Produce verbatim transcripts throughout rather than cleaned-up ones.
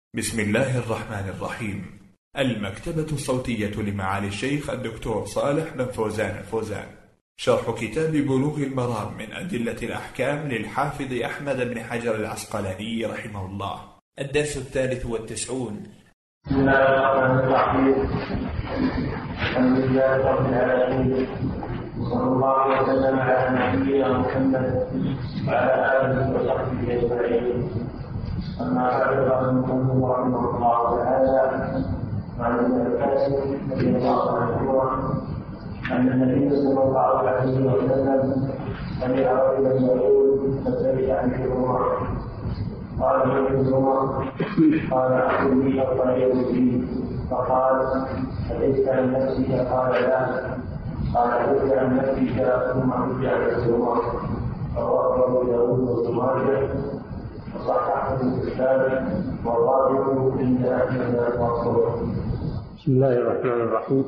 بسم الله الرحمن الرحيم. المكتبة الصوتية لمعالي الشيخ الدكتور صالح بن فوزان الفوزان، شرح كتاب بلوغ المرام من أدلة الأحكام للحافظ أحمد بن حجر العسقلاني رحمه الله، الدرس الثالث والتسعون. بسم الله الرحمن الرحيم. الحمد لله رب العالمين، وصلى الله وسلم على نبينا محمد وعلى آله وصحبه أجمعين. أما بعد، قال المؤلف رحمه الله تعالى عن ابن عباس رضي الله عنه أن النبي صلى الله عليه وسلم سمع رجلا يقول فسأل عن الجمعة. قال له ابن عمر قال أقل لي الطريق فيه، فقال أليس عن نفسك؟ قال لا. قال أليس عن نفسك ثم حج على الجمعة. رواه أبو داود وابن ماجه وصححه الإسلام والراجح عند أحمد وأصحابه. بسم الله الرحمن الرحيم.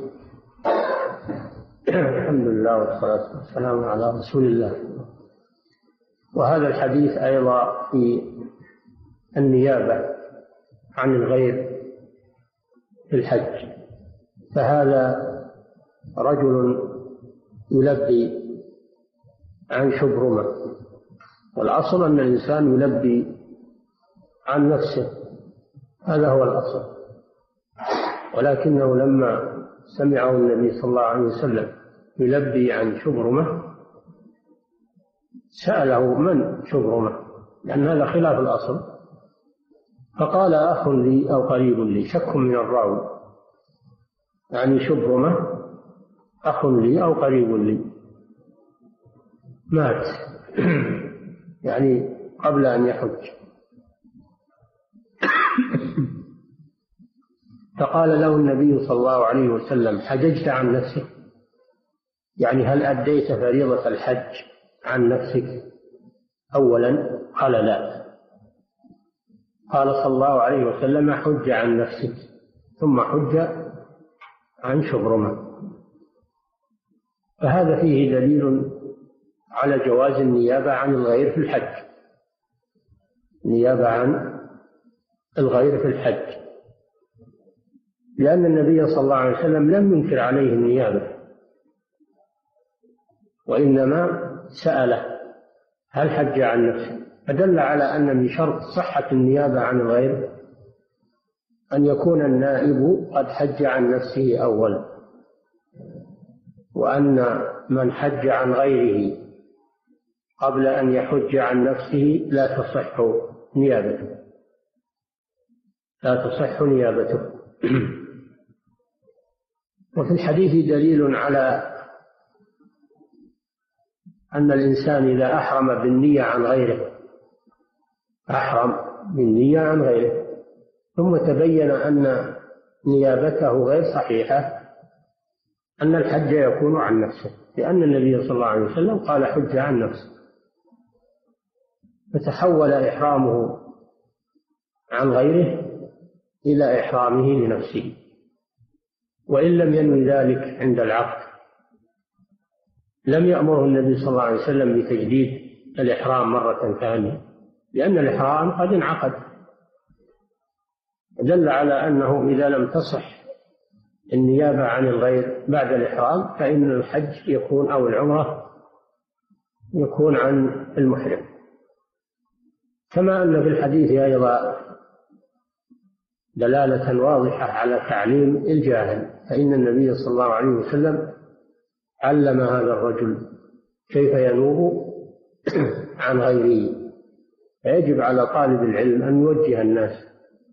الحمد لله والصلاة والسلام على رسول الله. وهذا الحديث أيضا في النيابة عن الغير في الحج. فهذا رجل يلبي عن شبرمة، والأصل أن الإنسان يلبي عن نفسه، هذا هو الأصل. ولكنه لما سمعه النبي صلى الله عليه وسلم يلبي عن شبرمة سأله من شبرمة، لأن هذا خلاف الأصل، فقال أخ لي أو قريب لي، شك من الراوي، يعني شبرمة أخ لي أو قريب لي مات يعني قبل أن يحج. فقال له النبي صلى الله عليه وسلم حججت عن نفسك؟ يعني هل أديت فريضة الحج عن نفسك أولا؟ قال لا. قال صلى الله عليه وسلم حج عن نفسك ثم حج عن شبرمة. فهذا فيه دليل على جواز النيابة عن الغير في الحج، نيابة عن الغير في الحج، لأن النبي صلى الله عليه وسلم لم ينكر عليه النيابة، وإنما سأله هل حج عن نفسه، فدل على أن من شرط صحة النيابة عن الغير أن يكون النائب قد حج عن نفسه أولا، وأن من حج عن غيره قبل أن يحج عن نفسه لا تصح نيابته، لا تصح نيابته. وفي الحديث دليل على أن الإنسان إذا أحرم بالنية عن غيره، أحرم بالنية عن غيره ثم تبين أن نيابته غير صحيحة، أن الحج يكون عن نفسه، لأن النبي صلى الله عليه وسلم قال حج عن نفسه، فتحول إحرامه عن غيره إلى إحرامه لنفسه، وإن لم ينوي ذلك عند العقد لم يأمره النبي صلى الله عليه وسلم بتجديد الإحرام مرة ثانية، لأن الإحرام قد انعقد. دل على أنه إذا لم تصح النيابة عن الغير بعد الإحرام فإن الحج يكون أو العمرة يكون عن المحرم. كما أن في الحديث أيضا دلالة واضحة على تعليم الجاهل، فإن النبي صلى الله عليه وسلم علم هذا الرجل كيف ينوب عن غيره. فيجب على طالب العلم أن يوجه الناس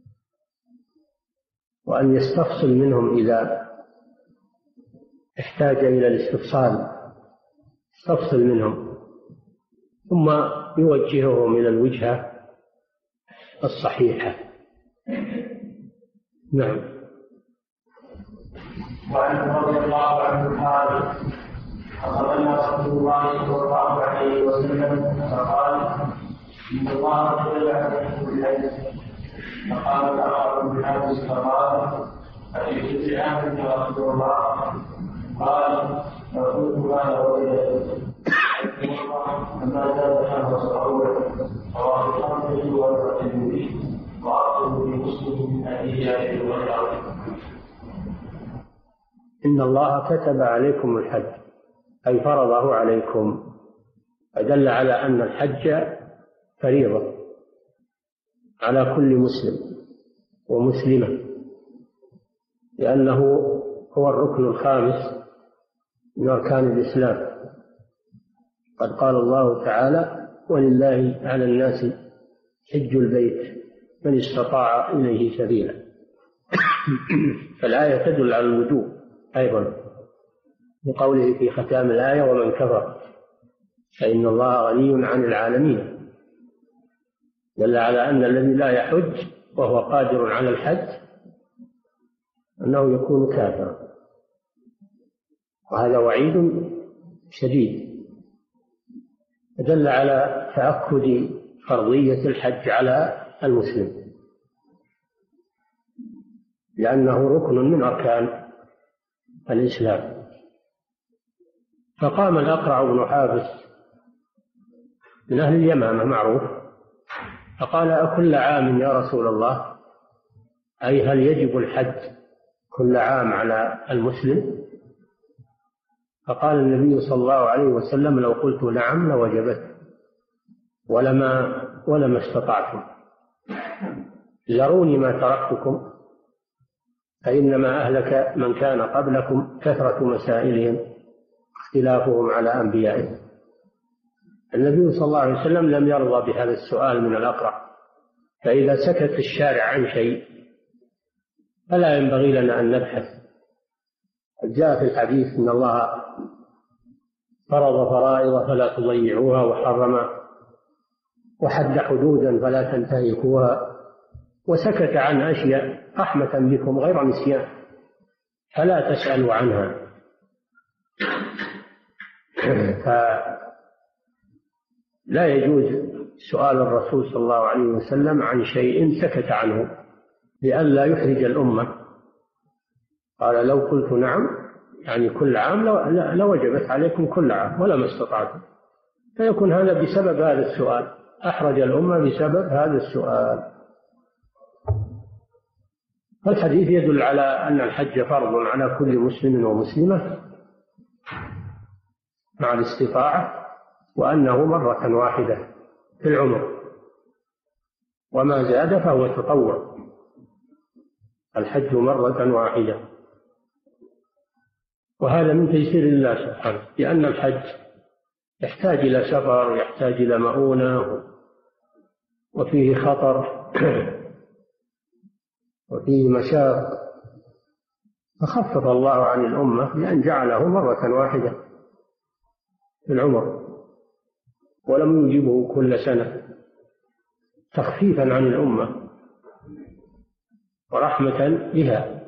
وأن يستفصل منهم إذا احتاج إلى الاستفصال، يستفصل منهم ثم يوجههم إلى الوجهة الصحيحة. نعم. وعنه رضي الله عنه قال أخبرنا رسول الله صلى الله عليه وسلم فقال إن الله جل عليه بالحج، فقال الآخر بالحج فقال أجئت بعهد يا رسول الله؟ قال فقلت ما وجدت فما زاد شهر صعوبة رواه الخمسة والترمذي وأصله في مسلم الزيادة والنقص. إن الله كتب عليكم الحج أي فرضه عليكم، فدل على أن الحج فريضة على كل مسلم ومسلمة، لأنه هو الركن الخامس من أركان الإسلام. قد قال الله تعالى: ولله على الناس حج البيت من استطاع إليه سبيلا. فالآية تدل على الوجوب أيضا بقوله في ختام الآية: ومن كفر فإن الله غني عن العالمين. دل على أن الذي لا يحج وهو قادر على الحج أنه يكون كافرا، وهذا وعيد شديد. دل على تأكد فرضية الحج على المسلم، لأنه ركن من أركان الإسلام. فقام الأقرع بن حابس من أهل اليمامة معروف، فقال: أكل عام يا رسول الله؟ أي هل يجب الحج كل عام على المسلم؟ فقال النبي صلى الله عليه وسلم: لو قلت نعم لوجبت، ولما ولما استطعتم. ذروني ما تركتكم، فإنما أهلك من كان قبلكم كثرة مسائلهم اختلافهم على أنبيائهم. النبي صلى الله عليه وسلم لم يرضى بهذا السؤال من الأقرع، فإذا سكت الشارع عن شيء فلا ينبغي لنا أن نبحث. جاء في الحديث: إن الله فرض فرائض فلا تضيعوها، وحرم وحد حدودا فلا تنتهكوها، وسكت عن أشياء رحمة بكم غير نسيان فلا تسألوا عنها. فلا يجوز سؤال الرسول صلى الله عليه وسلم عن شيء سكت عنه لئلا يحرج الأمة. قال: لو قلت نعم يعني كل عام لوجبت عليكم كل عام ولما استطعتم. فيكون هذا بسبب هذا السؤال، أحرج الأمة بسبب هذا السؤال. الحديث يدل على أن الحج فرض على كل مسلم ومسلمة مع الاستطاعة، وأنه مرة واحدة في العمر، وما زاد فهو تطوع. الحج مرة واحدة، وهذا من تيسير الله سبحانه، لأن الحج يحتاج إلى سفر، يحتاج إلى مؤونة، وفيه خطر وفيه مشاق، فخفف الله عن الأمة بأن جعله مرة واحدة في العمر، ولم يجبه كل سنة، تخفيفا عن الأمة ورحمة بها.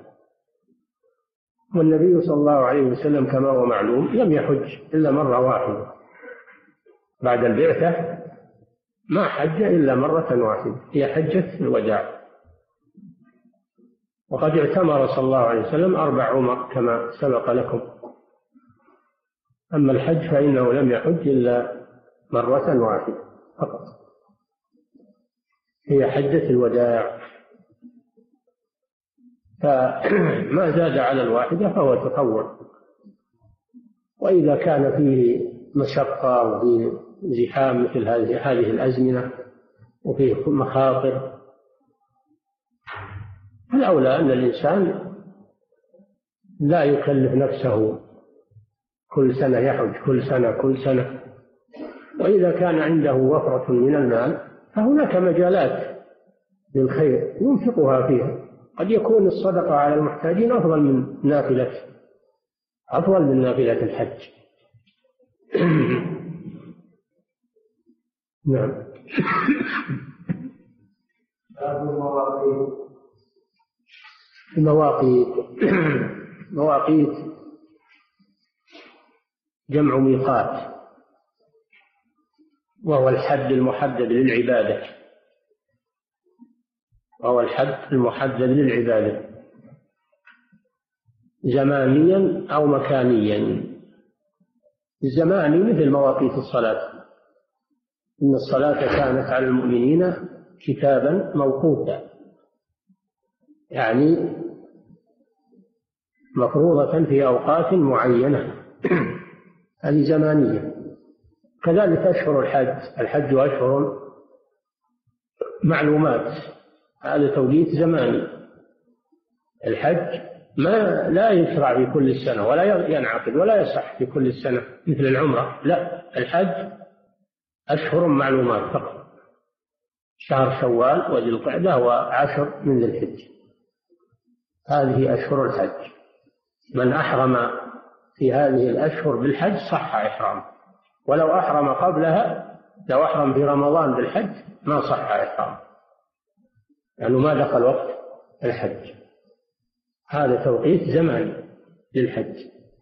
والنبي صلى الله عليه وسلم كما هو معلوم لم يحج إلا مرة واحدة بعد البعثة، ما حج إلا مرة واحدة، هي حجة الوداع. وقد اعتمر صلى الله عليه وسلم أربع عمر كما سبق لكم. أما الحج فإنه لم يحج إلا مرة واحدة فقط، هي حجة الوداع. فما زاد على الواحدة فهو تطوع. وإذا كان فيه مشقة وفيه زحام مثل هذه الأزمنة وفيه مخاطر، فالأولى أن الإنسان لا يكلف نفسه كل سنة يحج كل سنة كل سنة. وإذا كان عنده وفرة من المال فهناك مجالات للخير ينفقها فيها. قد يكون الصدقة على المحتاجين أفضل من نافلة أفضل من نافلة الحج. نعم. المواقيت مواقيت جمع ميقات، وهو الحد المحدد للعبادة وهو الحد المحدد للعبادة زمانيا أو مكانيا. الزماني مثل مواقيت الصلاة، إن الصلاة كانت على المؤمنين كتابا موقوتا. يعني مفروضة في أوقات معينة هذه زمانية. كذلك أشهر الحج، الحج أشهر معلومات، هذا توقيت زماني. الحج ما لا يشرع في كل السنة ولا ينعقد ولا يصح في كل السنة مثل العمرة، لا، الحج أشهر معلومات فقط، شهر شوال وذي القعدة وعشر من ذي الحج، هذه أشهر الحج. من أحرم في هذه الأشهر بالحج صح إحرامه، ولو أحرم قبلها، لو أحرم في رمضان بالحج ما صح إحرامه لأنه ما دخل وقت الحج. هذا توقيت زماني للحج.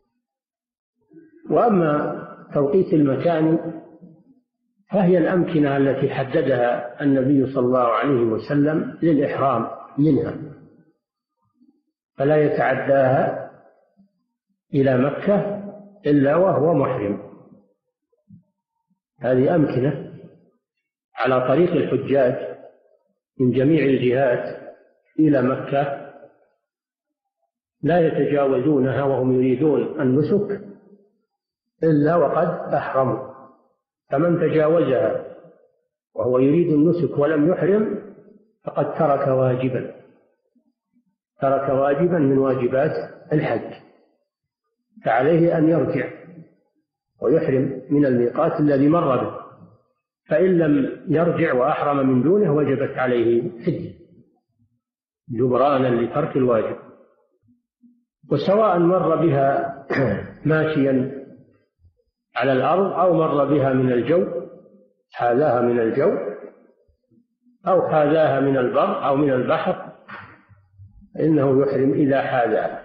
وأما توقيت المكان فهي الأمكنة التي حددها النبي صلى الله عليه وسلم للإحرام منها، فلا يتعداها إلى مكة إلا وهو محرم. هذه أمكنة على طريق الحجاج من جميع الجهات إلى مكة لا يتجاوزونها وهم يريدون النسك إلا وقد أحرموا، فمن تجاوزها وهو يريد النسك ولم يحرم فقد ترك واجبا، ترك واجبا من واجبات الحج، فعليه أن يرجع ويحرم من الميقات الذي مر به، فإن لم يرجع وأحرم من دونه وجبت عليه فدية جبرانا لترك الواجب. وسواء مر بها ماشيا على الأرض أو مر بها من الجو، حاذاها من الجو أو حاذاها من البر أو من البحر، إنه يحرم إذا حاذاها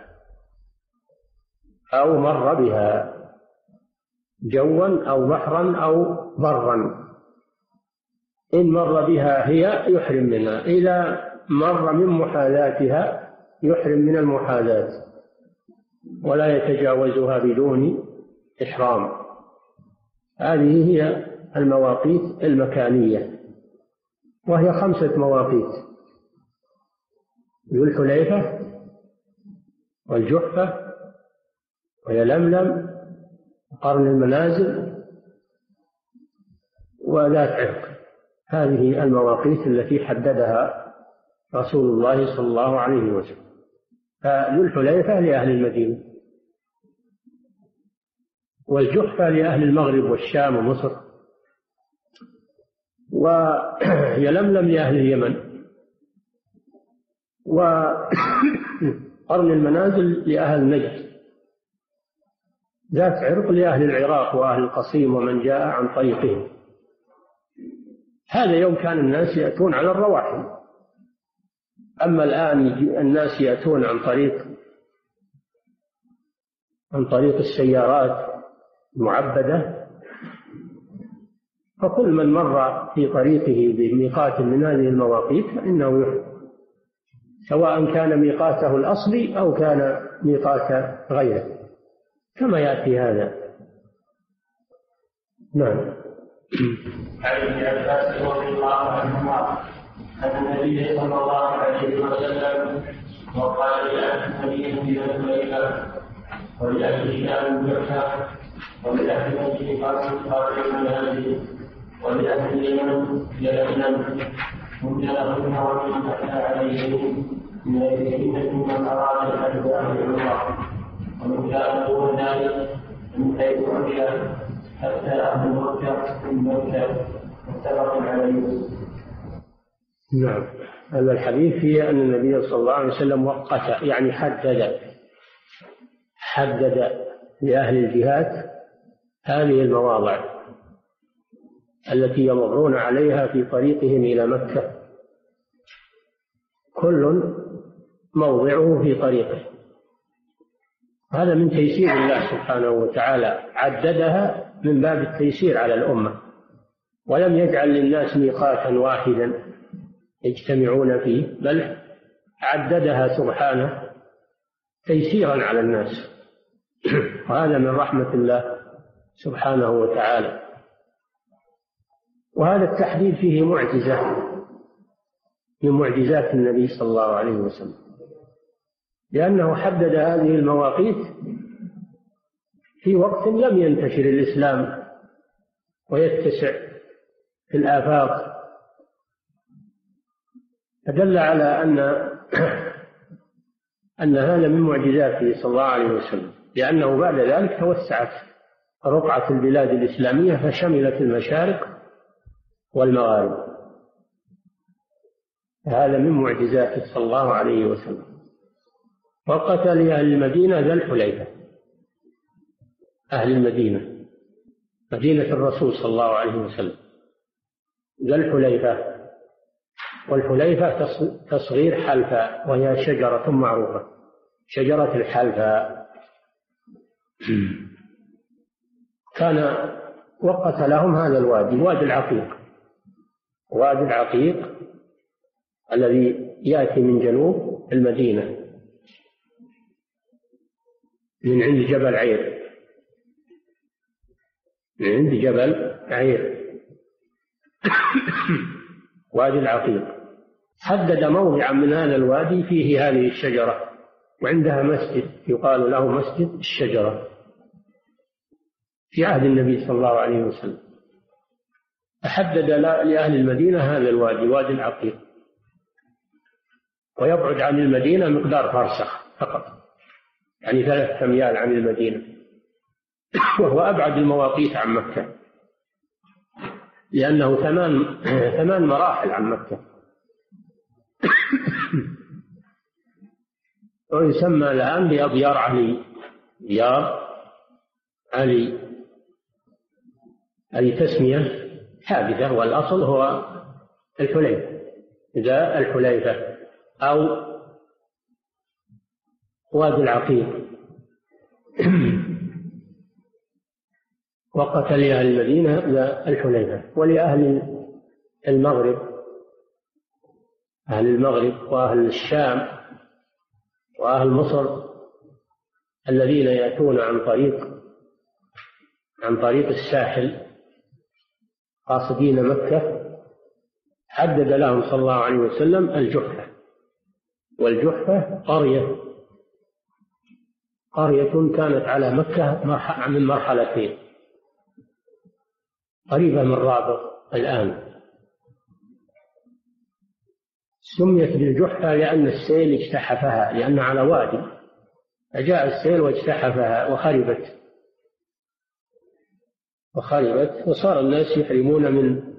أو مر بها جوا أو بحرا أو برا. إن مر بها هي يحرم منها، إذا مر من محاذاتها يحرم من المحاذاة ولا يتجاوزها بدون إحرام. هذه هي المواقيت المكانية، وهي خمسة مواقيت: ذو الحليفة والجحفة ويلملم وقرن المنازل وذات عرق. هذه المواقيت التي حددها رسول الله صلى الله عليه وسلم. فذو الحليفة لأهل المدينة، والجحفة لأهل المغرب والشام ومصر، ويلملم لأهل اليمن، وقرن المنازل لأهل نجد، ذات عرق لأهل العراق وأهل القصيم ومن جاء عن طريقهم. هذا يوم كان الناس يأتون على الرواحل، أما الآن الناس يأتون عن طريق عن طريق السيارات المعبدة، فكل من مر في طريقه بميقات من هذه المواقيت فإنه يحرم، سواء كان ميقاته الأصلي أو كان ميقات غيره، كما يأتي هذا. نعم. عن ابن عباس رضي الله عنهما أن النبي صلى الله عليه وسلم وقال لأهل المدينة بالليلة ولأهل الشام بالجحفة ولأهل نجد قاتل المنازل ولأهل اليمن يلملم هم لهم ومن أتى عليهم من الفتنة من أراد الحج عن الله ومن كان دون ذلك من حيث عمل حتى أهل مكة من مكة متفق عليه. نعم. هذا الحديث فيه أن النبي صلى الله عليه وسلم وقت، يعني حدد حدد لأهل الجهات هذه المواضع التي يمرون عليها في طريقهم إلى مكة، كل موضعه في طريقه. هذا من تيسير الله سبحانه وتعالى، عددها من باب التيسير على الأمة، ولم يجعل للناس ميقاتا واحدا يجتمعون فيه، بل عددها سبحانه تيسيرا على الناس. وهذا من رحمة الله سبحانه وتعالى. وهذا التحديد فيه معجزة من معجزات النبي صلى الله عليه وسلم، لأنه حدد هذه المواقيت في وقت لم ينتشر الإسلام ويتسع في الآفاق، فدل على أن أن هذا من معجزاته صلى الله عليه وسلم، لأنه بعد ذلك توسعت رقعة البلاد الإسلامية فشملت المشارق والمغارب. هذا من معجزاته صلى الله عليه وسلم. وقت لأهل المدينة ذا الحليفة، أهل المدينة مدينة الرسول صلى الله عليه وسلم ذا الحليفة، والحليفة تصغير حلفاء، وهي شجرة معروفة، شجرة الحلفاء. كان وقت لهم هذا الوادي، وادي العقيق، وادي العقيق الذي يأتي من جنوب المدينة من عند جبل عير، من عند جبل عير وادي العقيق. حدد موضعا من هذا الوادي فيه هذه الشجرة، وعندها مسجد يقال له مسجد الشجرة في عهد النبي صلى الله عليه وسلم. فحدد لأهل المدينة هذا الوادي، وادي العقيق، ويبعد عن المدينة مقدار فرسخ فقط، يعني ثلاثة أميال عن المدينة، وهو أبعد المواقيت عن مكة، لأنه ثمان ثمان مراحل عن مكة. ويسمى الآن بأبيار علي، ديار علي، هذه تسمية حادثة، والأصل هو الحليفة، ذا الحليفة أو وادي العقيق. وقت لأهل المدينة ذا الحليفة. ولأهل المغرب، أهل المغرب وأهل الشام وأهل مصر الذين يأتون عن طريق عن طريق الساحل قاصدين مكة، حدد لهم صلى الله عليه وسلم الجحفة. والجحفة قرية قرية كانت على مكة من مرحلتين، قريبة من رابغ الآن. سميت بالجحفة لأن السيل اجتحفها، لأن على وادي، فجاء السيل واجتحفها وخربت وخربت وصار الناس يحرمون من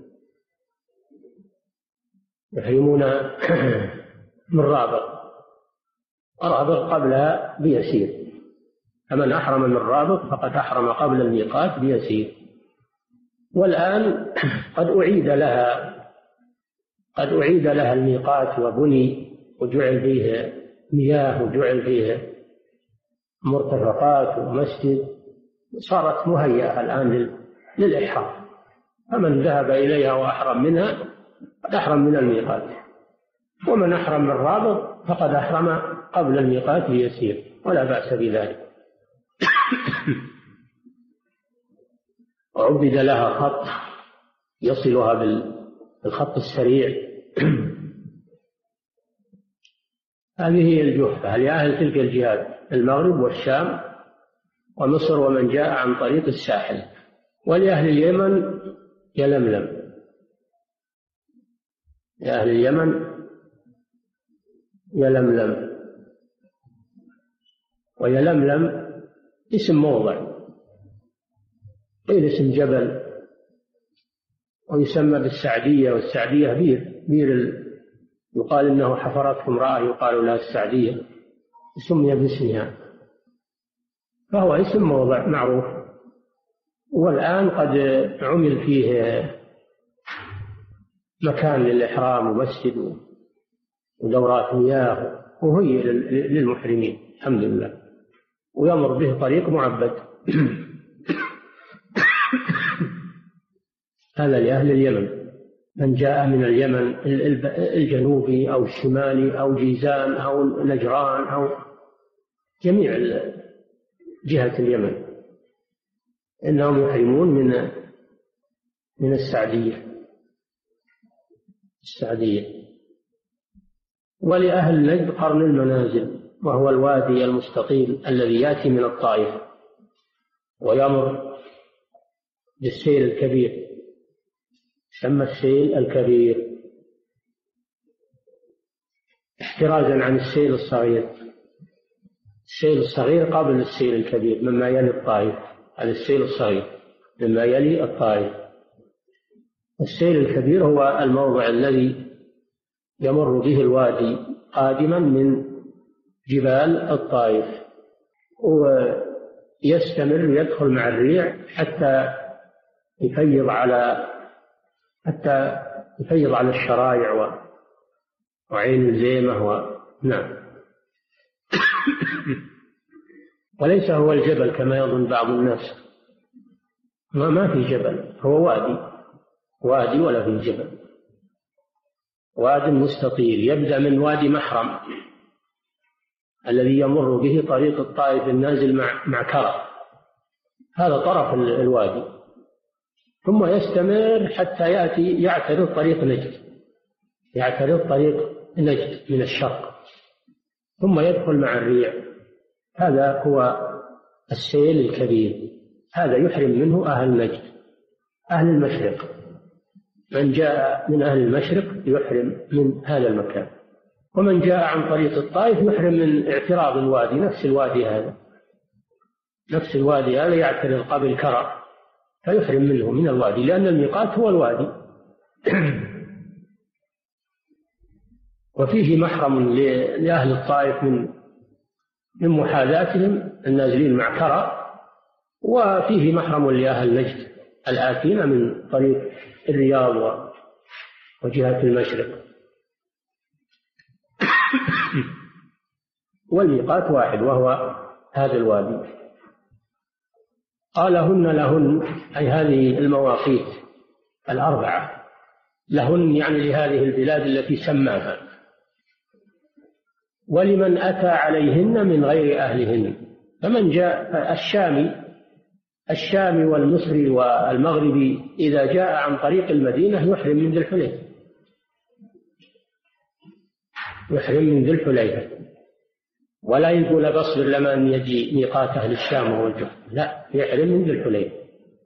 يحرمون من رابغ. رابغ قبلها بيسير، فمن أحرم من رابغ فقد أحرم قبل الميقات بيسير. والآن قد أعيد لها قد أعيد لها الميقات وبني وجعل فيه مياه وجعل فيه مرتفقات ومسجد، صارت مهيئة الآن للإحرام، فمن ذهب إليها وأحرم منها قد أحرم من الميقات، ومن أحرم من رابغ فقد أحرم قبل الميقات بيسير، ولا بأس بذلك. وعبد لها خط يصلها بالخط السريع. هذه هي الجحفة لأهل تلك الجهات، المغرب والشام ومصر ومن جاء عن طريق الساحل. ولأهل اليمن يلملم، لأهل اليمن يلملم. ويلملم اسم موضع، قيل اسم جبل، ويسمى بالسعدية، والسعدية بير بير يقال إنه حفرته امرأة يقال لها السعدية، سمي باسمها، فهو اسم موضع معروف. والآن قد عمل فيه مكان للإحرام ومسجد ودورات مياه، وهي للمحرمين الحمد لله، ويمر به طريق معبد. هذا لأهل اليمن. من جاء من اليمن الجنوبي أو الشمالي أو جيزان أو نجران أو جميع جهة اليمن إنهم يحرمون من من السعدية السعدية. ولأهل نجد قرن المنازل، وهو الوادي المستطيل الذي يأتي من الطائف ويمر بالسيل الكبير، يسمى السيل الكبير احترازا عن السيل الصغير. السيل الصغير قبل السيل الكبير مما يلي الطائف، هذا السيل الصغير مما يلي الطائف. السيل الكبير هو الموضع الذي يمر به الوادي قادما من جبال الطائف، ويستمر يدخل مع الريع حتى يفيض على حتى يفيض على الشرايع وعين الزيمة و... نعم. وليس هو الجبل كما يظن بعض الناس، ما, ما في جبل، هو وادي وادي ولا في جبل، وادي مستطيل يبدأ من وادي محرم الذي يمر به طريق الطائف النازل مع مع كرة، هذا طرف الوادي، ثم يستمر حتى يأتي يعترض طريق نجد، يعترض طريق نجد من الشرق، ثم يدخل مع الريع. هذا هو السيل الكبير، هذا يحرم منه أهل نجد، أهل المشرق. من جاء من أهل المشرق يحرم من هذا المكان، ومن جاء عن طريق الطائف يحرم من اعتراض الوادي، نفس الوادي هذا نفس الوادي هذا يعترض قبل كرة فيحرم منه من الوادي، لأن الميقات هو الوادي. وفيه محرم لأهل الطائف من من محاذاتهم النازلين مع كرة، وفيه محرم لأهل نجد الآتين من طريق الرياض وجهة المشرق. والميقات واحد وهو هذا الوادي. قال هن لهن، أي هذه المواقيت الأربعة لهن يعني لهذه البلاد التي سماها، ولمن أتى عليهن من غير أهلهن. فمن جاء الشامي الشامي والمصري والمغربي إذا جاء عن طريق المدينة يحرم من ذي الحليفة، يحرم من ذي الحليفة، ولا يقول بصبر لما أن يجي ميقات أهل الشام والجحف، لا، يحرم من ذي الحليفة.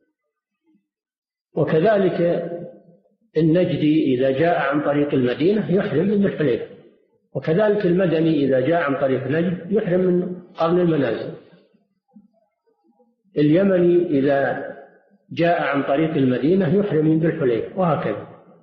وكذلك النجدي إذا جاء عن طريق المدينة يحرم من ذي الحليفة، وكذلك المدني إذا جاء عن طريق نجد يحرم من قرن المنازل. اليمني إذا جاء عن طريق المدينة يحرم من ذي الحليفة، وهكذا.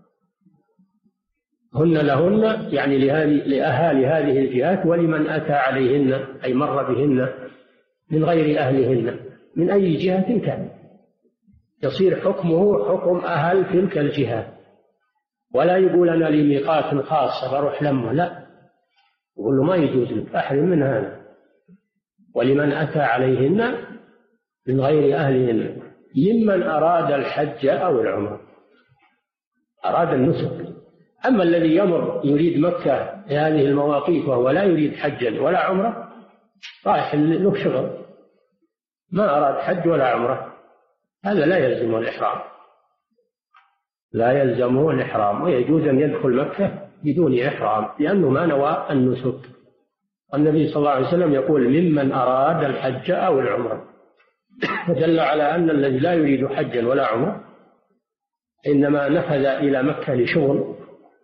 هن لهن يعني لأهالي هذه الجهات، ولمن أتى عليهن أي مر بهن من غير أهلهن من أي جهة كان، يصير حكمه حكم أهل تلك الجهات، ولا يقول أنا لي ميقات خاص بروح لمه، لا، يقول له ما يجوز لك، أحرم من هذا. ولمن أتى عليهن من غير أهلهن ممن أراد الحج أو العمرة، أراد النسك. أما الذي يمر يريد مكة في هذه المواقيت وهو لا يريد حجا ولا عمرة رايح له شغل، ما أراد حج ولا عمرة، هذا لا يلزمه الإحرام، لا يلزمه الإحرام، ويجوز أن يدخل مكة بدون إحرام لأنه ما نوى النسك. النبي صلى الله عليه وسلم يقول ممن أراد الحج أو العمرة، فدل على أن الذي لا يريد حجا ولا عمرة إنما نفذ إلى مكة لشغل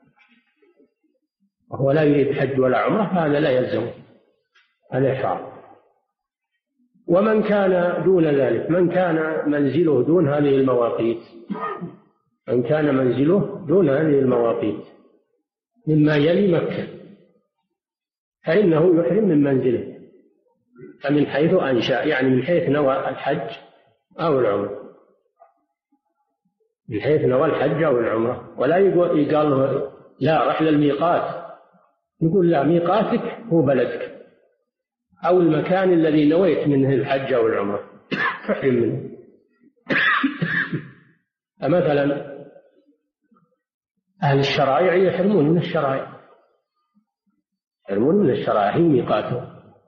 وهو لا يريد حج ولا عمرة، هذا لا يلزمه الإحرام. ومن كان دون ذلك، من كان منزله دون هذه المواقيت، من كان منزله دون هذه المواقيت مما يلي مكة فإنه يحرم من منزله، فمن حيث أنشأ يعني من حيث نوى الحج أو العمرة، من حيث نوى الحج أو العمرة. ولا يقول له لا رحل الميقات، يقول لا، ميقاتك هو بلدك أو المكان الذي نويت منه الحج أو العمرة تحرم منه. مثلا أهل الشرائع يحرمون من الشرائع، يحرمون من الشرائع هي ميقاتهم.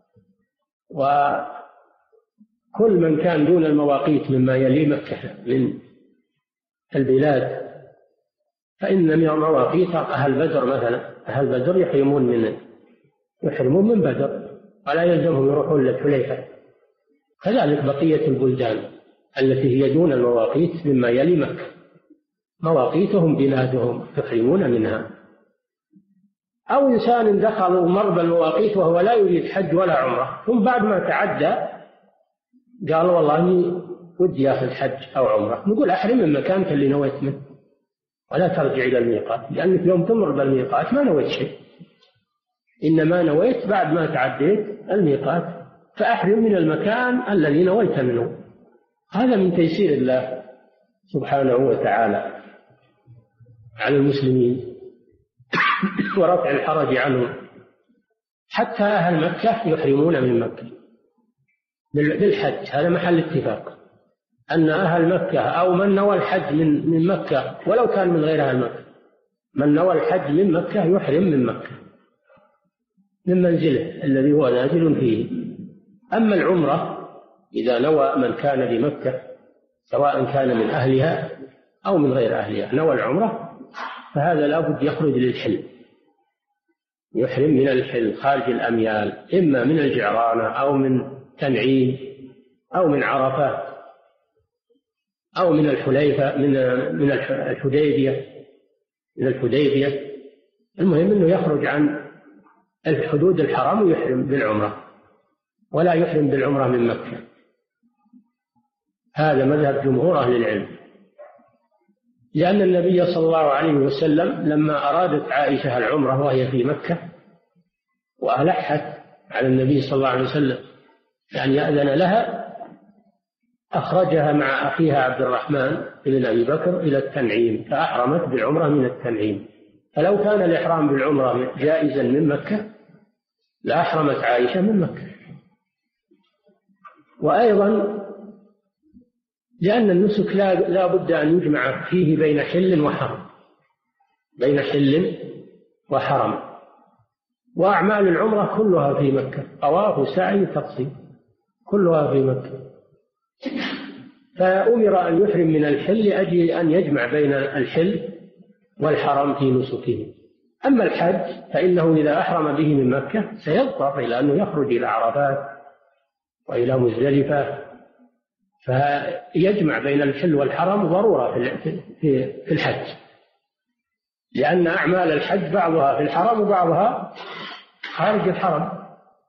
وكل من كان دون المواقيت مما يلي مكة من البلاد فإن من مواقيت أهل بدر مثلا، أهل بدر يحرمون من يحرمون من بدر ولا يلزمهم يروحون للحليفة. كذلك بقية البلدان التي هي دون المواقيت مما يلي مكة، مواقيتهم بلادهم يحرمون منها. أو إنسان دخل ومر بالمواقيت وهو لا يريد حج ولا عمرة، ثم بعد ما تعدى قال والله ودي ياخذ حج أو عمرة، نقول أحرم من مكانك اللي نويت منه ولا ترجع إلى الميقات، لأنك يوم تمر بالميقات ما نويت شيء، إنما نويت بعد ما تعديت الميقات، فأحرم من المكان الذي نويت منه. هذا من تيسير الله سبحانه وتعالى على المسلمين ورفع الحرج عنهم. حتى أهل مكة يحرمون من مكة بالحج، هذا محل اتفاق، أن أهل مكة أو من نوى الحج من من مكة ولو كان من غير أهل مكة، من نوى الحج من مكة يحرم من مكة من منزله الذي هو نازل فيه. أما العمرة إذا نوى من كان بمكة سواء كان من أهلها أو من غير أهلها نوى العمرة، فهذا لا بد يخرج للحل، يحرم من الحل خارج الأميال، إما من الجعرانة أو من تنعيم أو من عرفة أو من الحليفة من من الحديبية من الحديبية المهم أنه يخرج عن الحدود الحرام ويحرم بالعمرة، ولا يحرم بالعمرة من مكة. هذا مذهب جمهور أهل العلم، لأن النبي صلى الله عليه وسلم لما أرادت عائشة العمرة وهي في مكة وألحت على النبي صلى الله عليه وسلم يعني يأذن لها، أخرجها مع أخيها عبد الرحمن بن أبي بكر إلى التنعيم، فأحرمت بالعمرة من التنعيم. فلو كان الإحرام بالعمرة جائزا من مكة لأحرمت عائشة من مكة. وأيضا لأن النسك لا, لا بد أن يجمع فيه بين حل وحرم، بين حل وحرم، وأعمال العمرة كلها في مكة، طواف وسعي تقصير كلها في مكة. فأمر أن يحرم من الحل لأجل أن يجمع بين الحل والحرم في نسكه. أما الحج فإنه إذا أحرم به من مكة سيضطر إلى أنه يخرج إلى عرفات وإلى مزدلفة، فيجمع بين الحل والحرم ضرورة في الحج، لأن أعمال الحج بعضها في الحرم وبعضها خارج الحرم،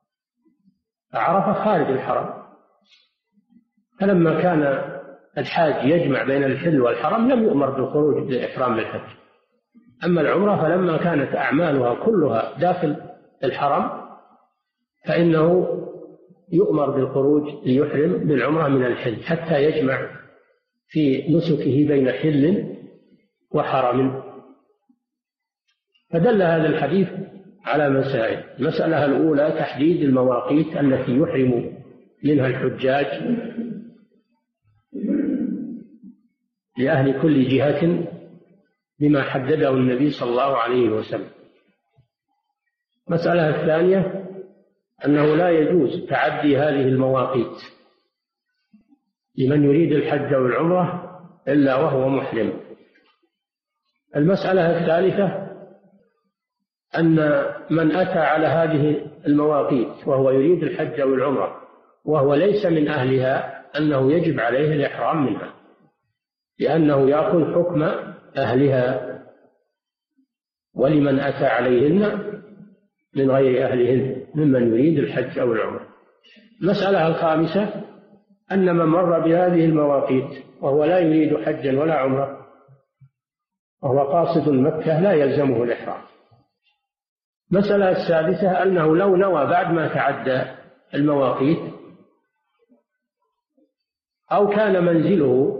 عرفة خارج الحرم. فلما كان الحاج يجمع بين الحل والحرم لم يؤمر بالخروج للإحرام بالحج. أما العمرة فلما كانت أعمالها كلها داخل الحرم فإنه يؤمر بالخروج ليحرم بالعمرة من الحل حتى يجمع في نسكه بين حل وحرم. فدل هذا الحديث على مسائل. المسألة الأولى تحديد المواقيت التي يحرم منها الحجاج لأهل كل جهة بما حدده النبي صلى الله عليه وسلم. المسألة الثانية أنه لا يجوز تعدي هذه المواقيت لمن يريد الحج والعمرة إلا وهو محرم. المسألة الثالثة أن من أتى على هذه المواقيت وهو يريد الحج والعمرة وهو ليس من أهلها أنه يجب عليه الإحرام منها، لأنه يأخذ حكم أهلها، ولمن أتى عليهن من غير أهلهن ممن يريد الحج أو العمرة. المسألة الخامسة أن من مر بهذه المواقيت وهو لا يريد حجا ولا عمرة وهو قاصد مكة لا يلزمه الإحرام. المسألة السادسة أنه لو نوى بعد ما تعدى المواقيت أو كان منزله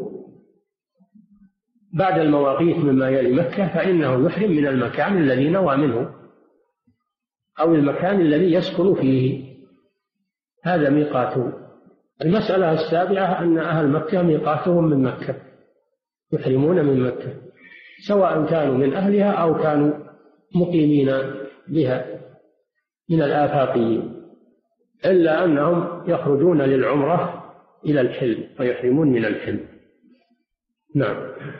بعد المواقيت مما يلي مكة فإنه يحرم من المكان الذي نوى منه أو المكان الذي يسكن فيه، هذا ميقاته. المسألة السابعة أن أهل مكة ميقاتهم من مكة، يحرمون من مكة سواء كانوا من أهلها أو كانوا مقيمين بها من الآفاقيين، إلا أنهم يخرجون للعمرة إلى الحل ويحرمون من الحل. نعم.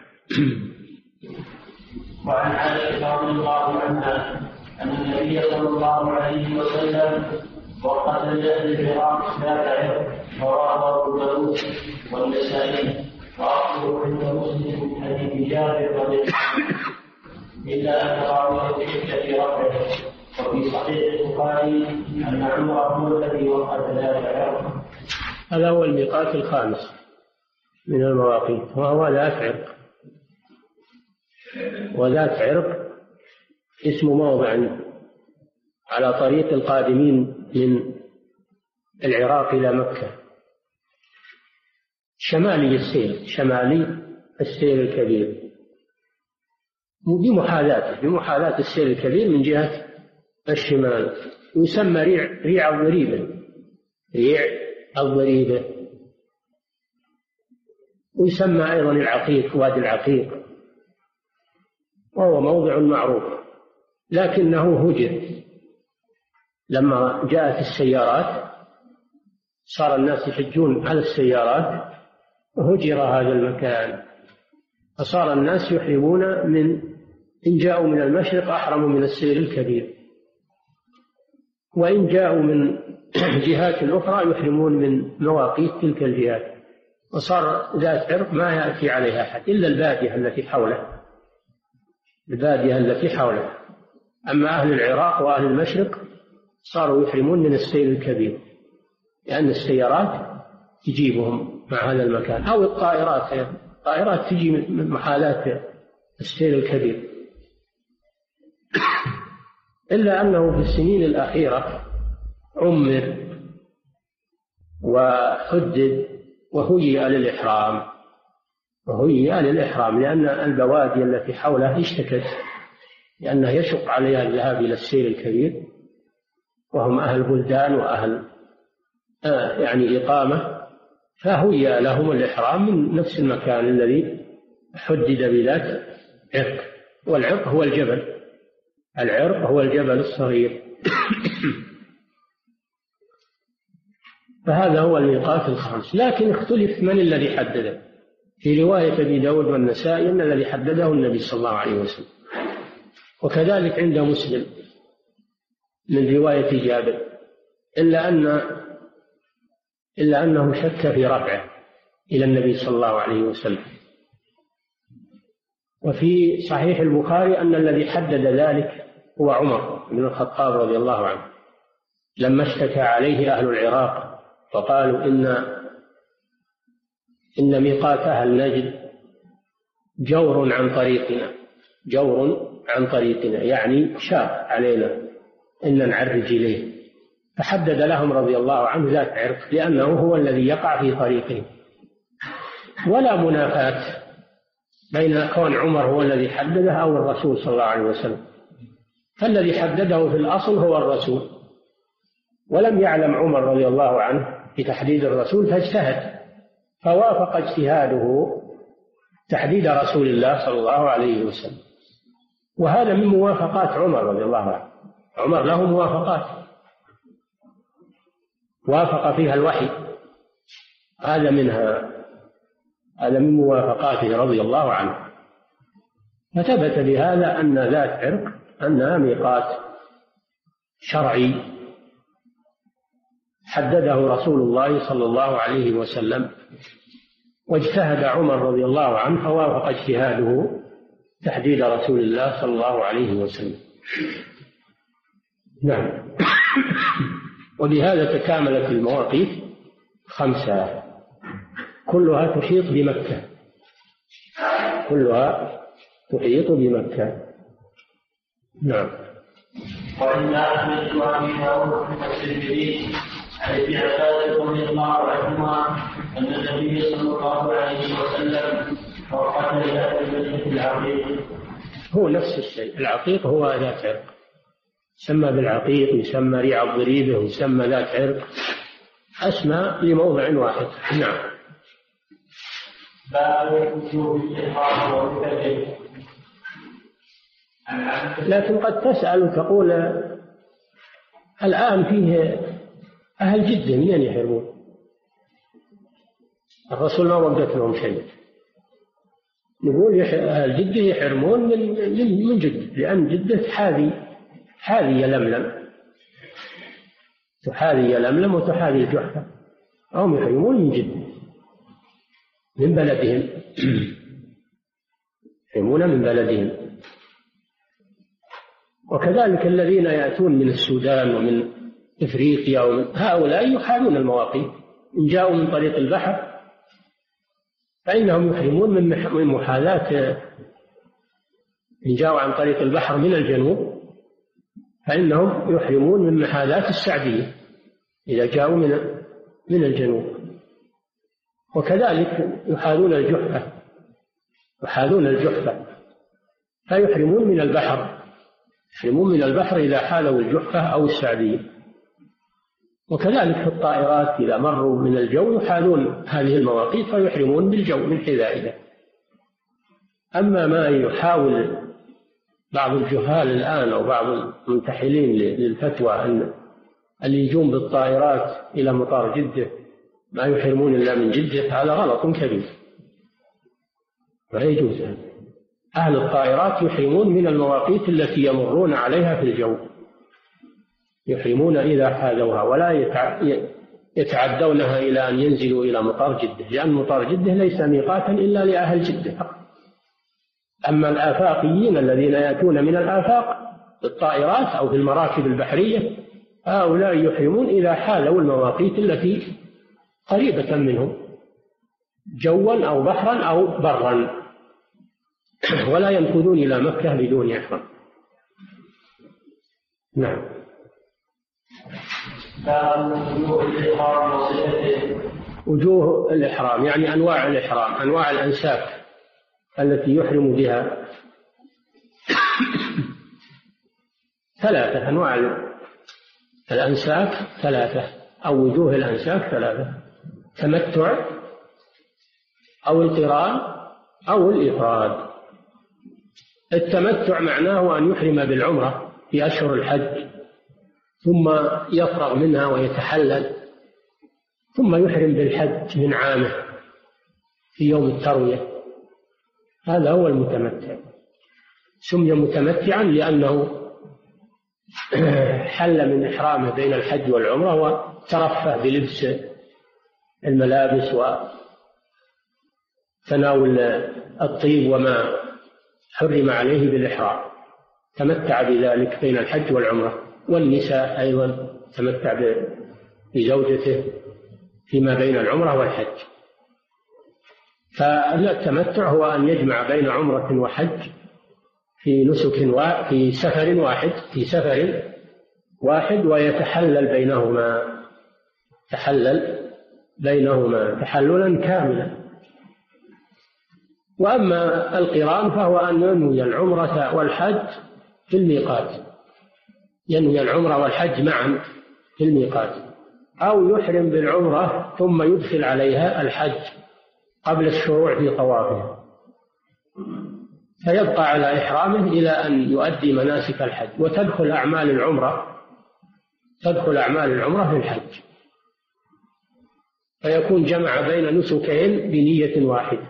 وعن عائشة رضي الله عنها أن النبي صلى الله عليه وسلم وقتل أهل العراق لا تعرف رواه أبو داود والنسائي وأصله عند مسلم من حديث جابر رضي الله عنه إلا أن راويه شك في رفعه. وفي صحيح البخاري أن عمر هو الذي وقت ذات عرق. هذا هو الميقات الخامس من المواقيت، وهو ذات عرق. وذات عرق اسم موضع على طريق القادمين من العراق إلى مكة، شمالي السير، شمالي السير الكبير، بمحاذاته بمحاذاة السير الكبير من جهة الشمال. يسمى ريع ريع الضريبة، ريع الضريبة. ويسمى أيضا العقيق، وادي العقيق، وهو موضع معروف، لكنه هجر لما جاءت السيارات، صار الناس يحجون على السيارات، هجر هذا المكان، فصار الناس يحرمون من إن جاءوا من المشرق أحرموا من السير الكبير، وإن جاءوا من جهات أخرى يحرمون من مواقيت تلك الجهات. وصار ذات عرق ما يأتي عليها أحد إلا البادية التي حوله، البادية التي حوله. أما أهل العراق وأهل المشرق صاروا يحرمون من السير الكبير، لأن السيارات تجيبهم مع هذا المكان، أو الطائرات، الطائرات تجي من محالات السير الكبير. إلا أنه في السنين الأخيرة عمر وحدد وهيئ للإحرام، وهيئ للإحرام لأن البوادي التي حوله اشتكت لأنه يشق عليها الذهاب إلى السير الكبير، وهم أهل بلدان وأهل آه يعني إقامة، فهيئ لهم الإحرام من نفس المكان الذي حدد بذات عرق. والعرق هو الجبل، العرق هو الجبل الصغير. فهذا هو الميقات الخامس، لكن اختلف من الذي حدده. في رواية أبي داود والنسائي أن الذي حدده النبي صلى الله عليه وسلم، وكذلك عند مسلم من رواية جابر، إلا أن إلا أنه شك في رفعه إلى النبي صلى الله عليه وسلم. وفي صحيح البخاري أن الذي حدد ذلك هو عمر بن الخطاب رضي الله عنه، لما اشتكى عليه أهل العراق وقالوا إن إن ميقات أهل نجد جور عن طريقنا، جور عن طريقنا يعني شاق علينا إن نعرج إليه، فحدد لهم رضي الله عنه ذات عرق لأنه هو الذي يقع في طريقهم. ولا منافاة بين كون عمر هو الذي حدده أو الرسول صلى الله عليه وسلم، فالذي حدده في الأصل هو الرسول، ولم يعلم عمر رضي الله عنه بتحديد الرسول فاجتهد، فوافق اجتهاده تحديد رسول الله صلى الله عليه وسلم. وهذا من موافقات عمر رضي الله عنه، عمر له موافقات وافق فيها الوحي، هذا منها، هذا من موافقاته رضي الله عنه. فثبت بهذا أن ذات عرق أنها ميقات شرعي حدده رسول الله صلى الله عليه وسلم، واجتهد عمر رضي الله عنه فوافق اجتهاده تحديد رسول الله صلى الله عليه وسلم. نعم. وبهذا تكاملت المواقيت خمسة كلها تحيط بمكة، كلها تحيط بمكة. نعم. وعند أحمد وأبي داود والترمذي عن ابن عباس رضي الله عنهما أن النبي صلى الله عليه وسلم وقت إلى المسجد العقيق. هو نفس الشيء، العقيق هو ذات عرق، يسمى بالعقيق، يسمى ريع الضريبة، يسمى ذات عرق، أسماء لموضع واحد. نعم. باب وجوب الإحرام والتكبير. لكن قد تسأل وتقول الآن فيه أهل جدة منين يحرمون؟ الرسول ما وقت لهم شيء. نقول أهل جدة يحرمون من من جدة، لأن جدة حاذي حاذي لملم، تحاذي يلملم وتحاذي الجحفة، هم يحرمون من جدة من بلدهم يحرمون من بلدهم. وكذلك الذين يأتون من السودان ومن إفريقيا ومن هؤلاء يحالون المواقيت، إن جاءوا من طريق البحر فإنهم يحرمون من محاذاة، إن جاءوا عن طريق البحر من الجنوب فإنهم يحرمون من محاذاة السعدية إذا جاءوا من من الجنوب. وكذلك يحاذون الجحفة يحاذون الجحفة فيحرمون من البحر يحرمون من البحر إذا حالوا الجحفة أو السعدية. وكذلك في الطائرات إذا مروا من الجو يحالون هذه المواقيت فيحرمون بالجو من حذائها. أما ما يحاول بعض الجهال الآن أو بعض المنتحلين للفتوى أن اللي يجون بالطائرات إلى مطار جدة ما يحرمون إلا من جدة، هذا غلط كبير، لا يجوز. أهل الطائرات يحرمون من المواقيت التي يمرون عليها في الجو، يحرمون إذا حاذوها، ولا يتعدونها إلى أن ينزلوا إلى مطار جدة، لأن مطار جدة ليس ميقاتا إلا لأهل جدة. أما الآفاقيين الذين يأتون من الآفاق بالطائرات أو في المراكب البحرية هؤلاء يحرمون إذا حالوا المواقيت التي قريبة منهم جوا أو بحرا أو برا، ولا ينفذون إلى مكة بدون إحرام. نعم. وجوه الإحرام يعني أنواع الإحرام، أنواع الأنساك التي يحرم بها ثلاثة. أنواع الأنساك ثلاثة أو وجوه الأنساك ثلاثة: تمتع أو القران أو الإفراد. التمتع معناه أن يحرم بالعمرة في أشهر الحج ثم يفرغ منها ويتحلل ثم يحرم بالحج من عامه في يوم التروية، هذا هو المتمتع. سمي متمتعا لأنه حل من إحرامه بين الحج والعمرة وترفه بلبس الملابس وتناول الطيب وما حرم عليه بالإحرام، تمتع بذلك بين الحج والعمرة. والنساء أيضا تمتع بزوجته فيما بين العمرة والحج. فالتمتع هو أن يجمع بين عمرة وحج في نسك في سفر واحد في سفر واحد ويتحلل بينهما تحلل بينهما تحللا كاملا. وأما القران فهو أن ينوي العمرة والحج في الميقات، ينوي العمرة والحج معا في الميقات، أو يحرم بالعمرة ثم يدخل عليها الحج قبل الشروع في طوافه، فيبقى على إحرامه إلى أن يؤدي مناسك الحج، وتدخل أعمال العمرة تدخل أعمال العمرة في الحج، فيكون جمع بين نسكين بنية واحدة.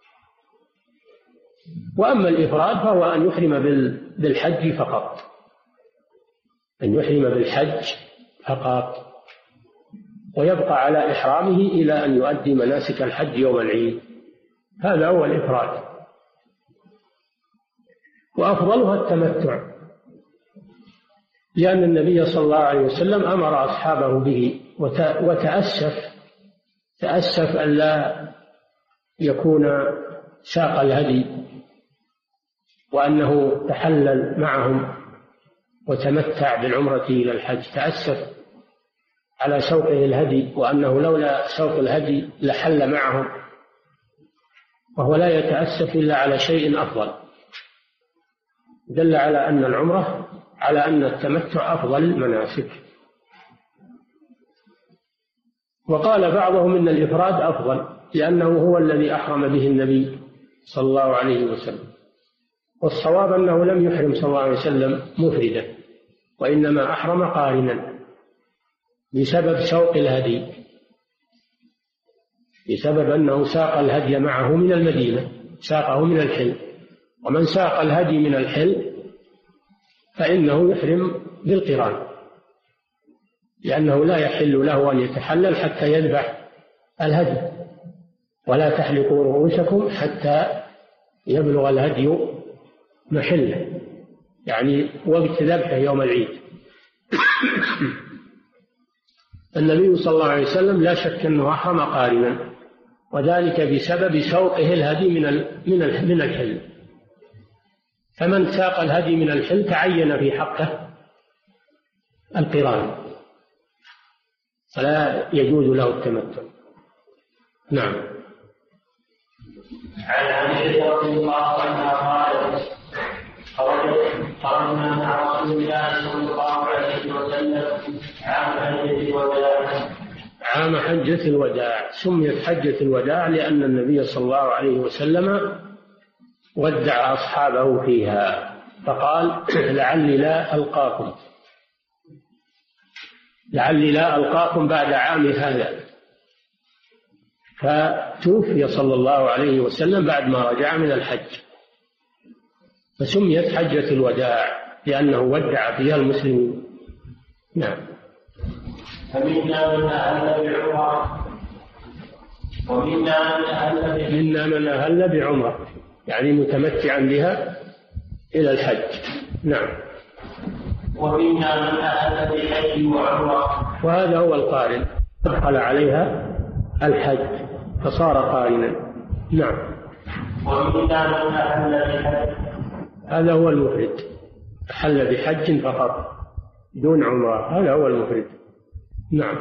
وأما الإفراد فهو أن يحرم بالحج فقط، أن يحرم بالحج فقط ويبقى على إحرامه إلى أن يؤدي مناسك الحج يوم العيد، هذا هو الإفراد. وأفضلها التمتع، لأن النبي صلى الله عليه وسلم أمر أصحابه به وتأسف تأسف أن لا يكون ساق الهدي وأنه تحلل معهم وتمتع بالعمرة إلى الحج، تأسف على سوقه الهدي وأنه لولا سوق الهدي لحل معهم، وهو لا يتأسف إلا على شيء أفضل. دل على أن العمرة على أن التمتع أفضل المناسك. وقال بعضهم إن الإفراد أفضل لأنه هو الذي أحرم به النبي صلى الله عليه وسلم، والصواب أنه لم يحرم صلى الله عليه وسلم مفردا، وإنما أحرم قارنا بسبب سوق الهدي، بسبب أنه ساق الهدي معه من المدينة، ساقه من الحل، ومن ساق الهدي من الحل فإنه يحرم بالقران، لأنه لا يحل له أن يتحلل حتى يذبح الهدي، ولا تحلقوا رؤوسكم حتى يبلغ الهدي محله، يعني وقت ذبحه يوم العيد. النبي صلى الله عليه وسلم لا شك أنه أحرم قارنا، وذلك بسبب سوقه الهدي من من من الحل، فمن ساق الهدي من الحل تعين في حقه القران، فلا يجوز له التمتع. نعم. عن عائشة رضي الله عنها قالت: خرجنا مع رسول الله صلى الله عليه وسلم عام حجة الوداع. عام حجة الوداع سميت حجة الوداع لأن النبي صلى الله عليه وسلم ودع أصحابه فيها، فقال: لعلي لا ألقاكم لعلي لا ألقاكم بعد عام هذا. فتوفي صلى الله عليه وسلم بعد ما رجع من الحج، فسميت حجة الوداع لأنه ودع فيها المسلمين. نعم. فمنا من أهل بعمرة ومنا من أهل منا من أهل بعمرة، يعني متمتعا بها إلى الحج. نعم. ومنا من أهل بالحج وعمرة، وهذا هو القارن، أدخل عليها الحج فصار قارنا. نعم. ومنا من أهل بالحج، هذا هو المفرد، أحل بحج فقط دون عمرة، هذا هو المفرد. نعم.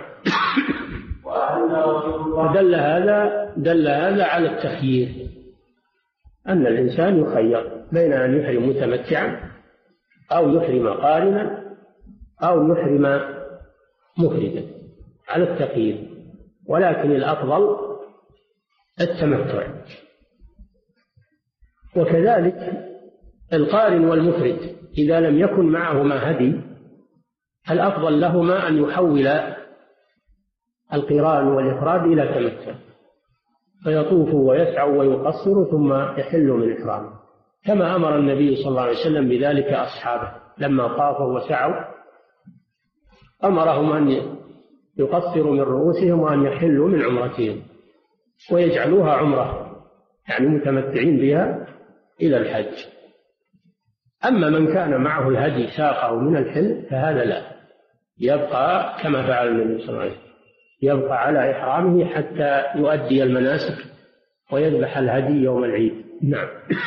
ودل هذا دل هذا على التخيير، أن الإنسان يخير بين أن يحرم متمتعا أو يحرم قارنا أو يحرم مفردا، على التخيير، ولكن الأفضل التمتع. وكذلك القارن والمفرد إذا لم يكن معهما هدي، الأفضل لهما أن يحول القران والإفراد إلى تمتع، فيطوفوا ويسعوا ويقصروا ثم يحلوا من إحرامه، كما أمر النبي صلى الله عليه وسلم بذلك أصحابه لما طافوا وسعوا، أمرهم أن يقصروا من رؤوسهم وأن يحلوا من عمرتهم ويجعلوها عمرة، يعني متمتعين بها إلى الحج. أما من كان معه الهدي ساقه من الحل فهذا لا، يبقى كما فعل النبي صلى الله عليه وسلم، يبقى على إحرامه حتى يؤدي المناسك ويذبح الهدي يوم العيد. نعم.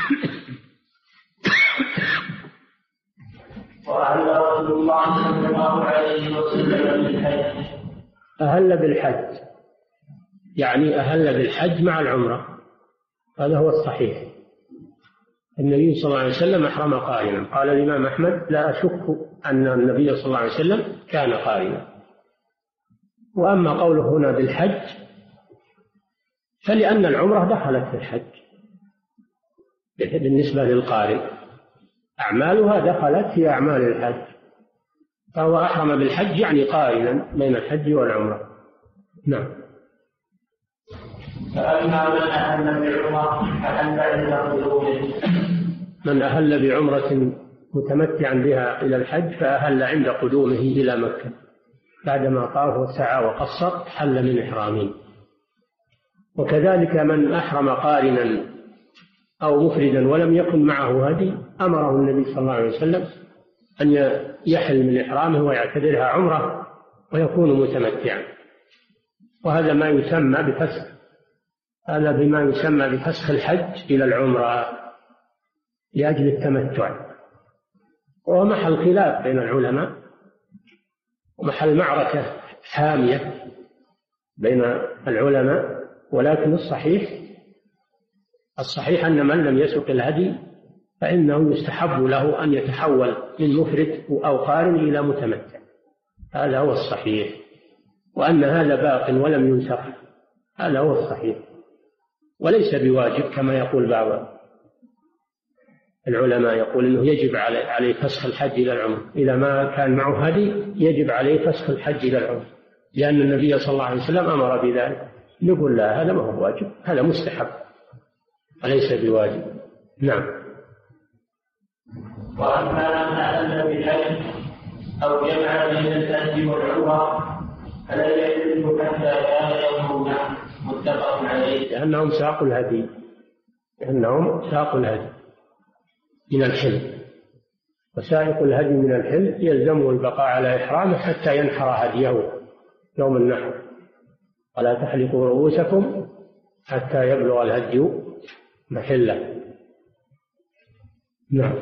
وأهل رسول الله صلى الله عليه وسلم بالحج. أهل بالحج يعني أهل بالحج مع العمرة، هذا هو الصحيح. النبي صلى الله عليه وسلم أحرم قارنا، قال الإمام أحمد: لا أشك أن النبي صلى الله عليه وسلم كان قارنا. وأما قوله هنا بالحج فلأن العمرة دخلت في الحج بالنسبة للقارن، أعمالها دخلت في أعمال الحج، فهو أحرم بالحج يعني قارنا بين الحج والعمرة. نعم. فأما من أهل بعمرة فأهل عند قدومه، من أهل بعمرة متمتعا بها إلى الحج فأهل عند قدومه إلى مكة، بعدما طاف وسعى وقصر حل من إحرامه. وكذلك من أحرم قارنا أو مفردا ولم يكن معه هدي، أمره النبي صلى الله عليه وسلم أن يحل من إحرامه ويعتبرها عمرة ويكون متمتعا، وهذا ما يسمى بفسخ هذا بما يسمى بفسخ الحج إلى العمرة لأجل التمتع، وهو محل خلاف بين العلماء ومحل معركة حامية بين العلماء، ولكن الصحيح الصحيح أن من لم يسق الهدي فإنه يستحب له أن يتحول من مفرد أو قارن إلى متمتع، هذا هو الصحيح، وأن هذا باق ولم ينسخ، هذا هو الصحيح، وليس بواجب كما يقول بعض العلماء، يقول أنه يجب عليه فسخ الحج إلى العمر، إذا ما كان معه هدي يجب عليه فسخ الحج إلى العمر، لأن النبي صلى الله عليه وسلم أمر بذلك. نقول لا، هذا ما هو واجب، هذا مستحب وليس بواجب. نعم. وأما من أهل بالحج أو جمع بين الحج والعمرة فلا يحل حتى كان يوم النحر متفق عليه. لأنهم ساقوا الهدي لأنهم ساقوا الهدي من الحل، وسائق الهدي من الحل يلزمه البقاء على إحرامه حتى ينحر هديه يوم النحر. ولا تحلقوا رؤوسكم حتى يبلغ الهدي محله. نعم.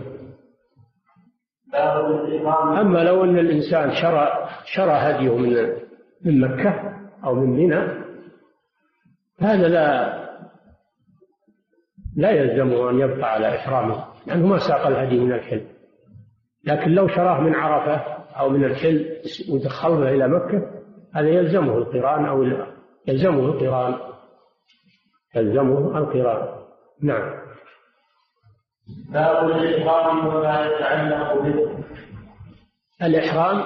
أما لو أن الإنسان شرى شرى هديه من من مكة أو من منى، هذا لا لا يلزمه أن يبقى على إحرامه لأنه ما ساق الهدي من الحل. لكن لو شراه من عرفة أو من الحل ودخله إلى مكة، هذا يلزمه القران أو يلزمه القران يلزمه القران. نعم. باب الإحرام وما يتعلق به. الإحرام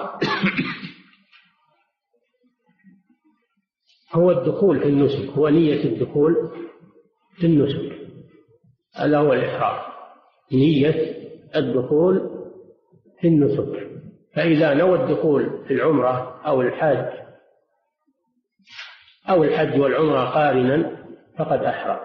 هو الدخول في النسك، هو نية الدخول في النسك، هذا هو الإحرام، نية الدخول في النسك. فإذا نوى الدخول في العمرة أو الحج أو الحج والعمرة قارنا فقد أحرم.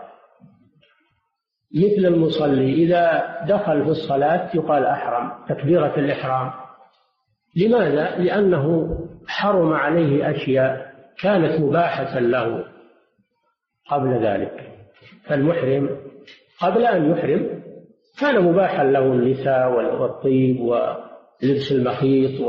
مثل المصلي إذا دخل في الصلاة يقال أحرم، تكبيرة الإحرام. لماذا؟ لأنه حرم عليه أشياء كانت مباحة له قبل ذلك. فالمحرم قبل أن يحرم كان مباحا له النساء والطيب ولبس المخيط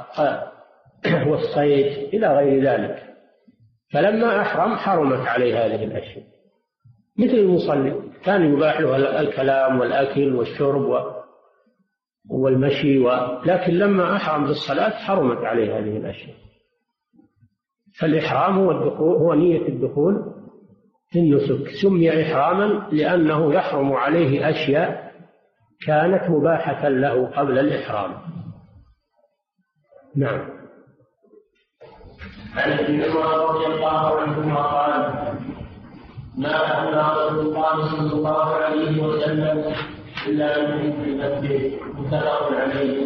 والصيد إلى غير ذلك، فلما أحرم حرمت عليه هذه الأشياء. مثل المصلي كان يباح له الكلام والأكل والشرب والمشي و... لكن لما أحرم بالصلاة حرمت عليه هذه الأشياء. فالإحرام هو الدخول، هو نية الدخول في النسك. سمي إحراما لأنه يحرم عليه أشياء كانت مباحة له قبل الإحرام. نعم. عن ابن عمر رضي الله عنهما قال: ما أهل رسول الله صلى الله عليه وسلم إلا من في المسجد، متفق عليه.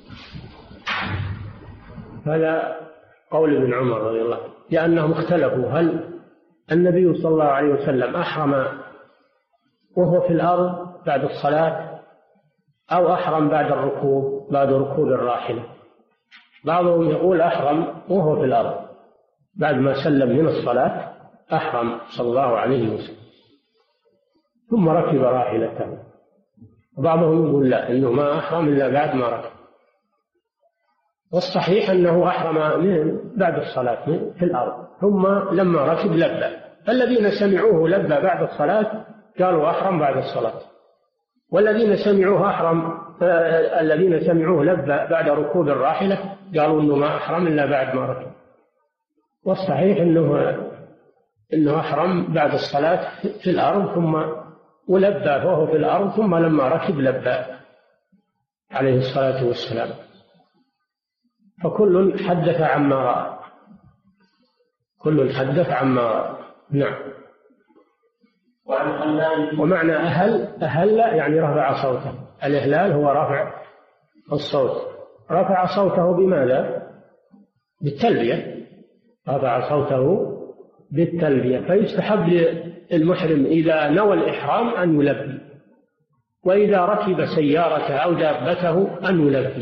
هذا قول ابن عمر رضي الله عنه، لأنهم اختلفوا هل النبي صلى الله عليه وسلم أحرم وهو في الأرض بعد الصلاة أو أحرم بعد الركوب بعد ركوب الراحلة. بعضهم يقول أحرم وهو في الأرض بعد ما سلم من الصلاة أحرم صلى الله عليه وسلم ثم ركب راحلته. وبعضهم يقول لا، إنه ما أحرم إلا بعد ما ركب. والصحيح أنه أحرم من بعد الصلاة في الأرض ثم لما ركب لبى. فالذين سمعوه لبى بعد الصلاة قالوا أحرم بعد الصلاة، والذين سمعوه أحرم الذين سمعوه لبى بعد ركوب الراحلة قالوا إنه ما أحرم إلا بعد ما ركب. والصحيح إنه إنه أحرم بعد الصلاة في الأرض ثم ولبى وهو في الأرض ثم لما ركب لبى عليه الصلاة والسلام. فكل حدث عما رأى، كل حدث عما رأى. نعم. ومعنى أهل أهل يعني رفع صوته. الإهلال هو رفع الصوت. رفع صوته بماذا؟ بالتلبية. رفع صوته بالتلبية. فيستحب للمحرم إذا نوى الإحرام أن يلبي، وإذا ركب سيارته أو دابته أن يلبي،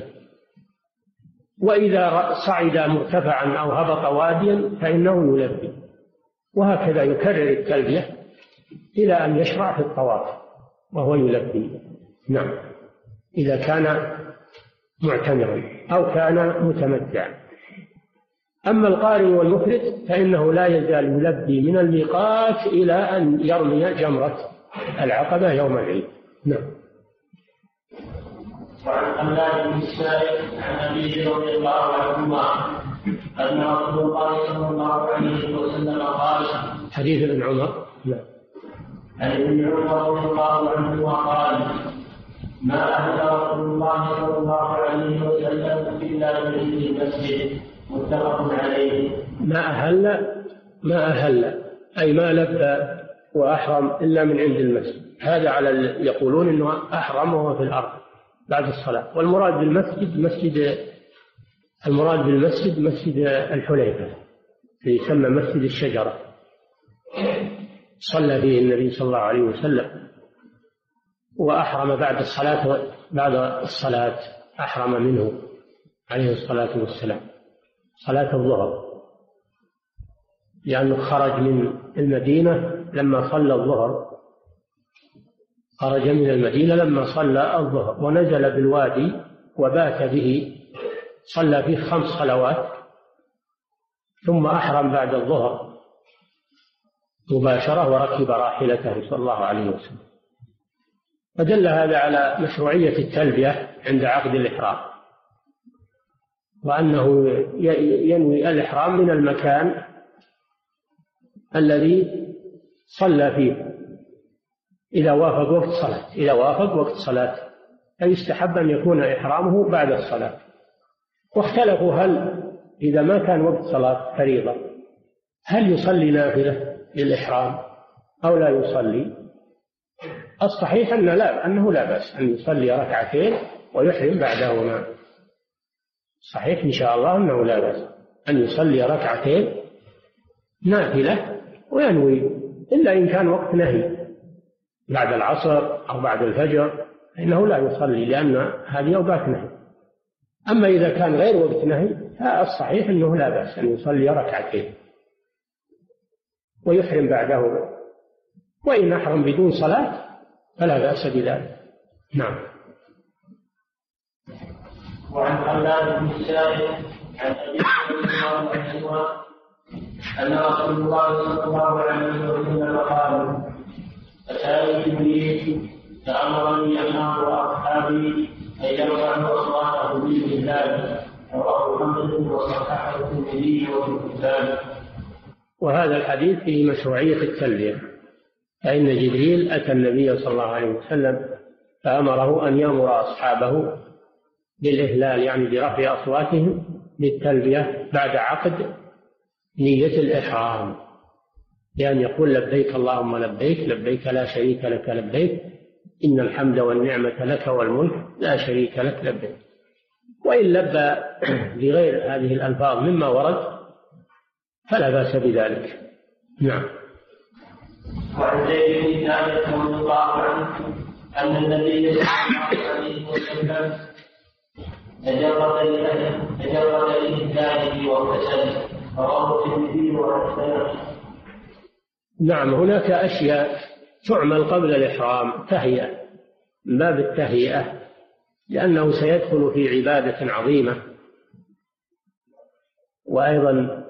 وإذا صعد مرتفعا أو هبط واديا فإنه يلبي، وهكذا يكرر التلبية إلى أن يشرع في الطواف وهو يلبي. نعم. إذا كان معتمرا أو كان متمتعا. أما القارن والمفرد فإنه لا يزال يلبي من الميقات إلى أن يرمي جمرة العقبة يوم العيد. نعم. وعن حماد بن السائب عن أبيه رضي الله عنهما أن رسول الله صلى الله عليه وسلم قال: حديث ابن عمر. نعم. عن ابن عمر رضي الله عنهما قال: ما أهل رسول الله صلى الله عليه وسلم إلا من المسجد، متفق عليه. ما أهل ما أهل أي ما لبى وأحرم إلا من عند المسجد. هذا على يقولون إنه أحرم وهو في الأرض بعد الصلاة. والمراد بالمسجد مسجد المراد بالمسجد مسجد الحليفة، يسمى مسجد الشجرة، صلى فيه النبي صلى الله عليه وسلم، وأحرم بعد الصلاة بعد الصلاة أحرم منه عليه الصلاة والسلام صلاة الظهر، لأنه خرج من المدينة لما صلى الظهر، خرج من المدينة لما صلى الظهر ونزل بالوادي وبات به، صلى فيه خمس صلوات، ثم أحرم بعد الظهر مباشرة وركب راحلته صلى الله عليه وسلم. فدل هذا على مشروعية التلبية عند عقد الإحرام، وأنه ينوي الإحرام من المكان الذي صلى فيه إذا وافق وقت صلاة إذا وافق وقت صلاة فيستحب أن يكون إحرامه بعد الصلاة. واختلفوا هل إذا ما كان وقت صلاة فريضة هل يصلي نافلة للإحرام أو لا يصلي؟ الصحيح أن لا أنه لا بأس أن يصلي ركعتين ويحرم بعدهما، صحيح إن شاء الله أنه لا بأس أن يصلي ركعتين نافلة وينوي، إلا إن كان وقت نهي بعد العصر أو بعد الفجر فإنه لا يصلي لأن هذه أوقات نهي. أما إذا كان غير وقت نهي فالصحيح أنه لا بأس أن يصلي ركعتين ويحرم بعده، وإن أحرم بدون صلاة فلا بأس بذلك. نعم. وعن حماد بن السائب عن أبي هريرة أن رسول الله صلى الله عليه وسلم قال: أتاني جبريل فأمرني أن أمر أصحابي أن يرفعوا أصواتهم بالإسلام، رواه محمد وصححه الترمذي وفي الكتاب. وهذا الحديث فيه مشروعية التلبية، فإن جبريل أتى النبي صلى الله عليه وسلم فأمره أن يأمر أصحابه بالإهلال، يعني برفع أصواتهم بالتلبية بعد عقد نية الإحرام، لأن يقول: لبيك اللهم لبيك، لبيك لا شريك لك لبيك، إن الحمد والنعمة لك والملك لا شريك لك لبيك. وإن لبى بغير هذه الألفاظ مما ورد فلا بأس بذلك. نعم. وعن زيد بن ثابت رضي الله عنه أن النبي صلى الله عليه وسلم تجرد لإهدائه واغتسل، رواه الترمذي وحسنه. نعم، هناك أشياء تعمل قبل الإحرام تهيئة من باب التهيئة، لأنه سيدخل في عبادة عظيمة، وأيضا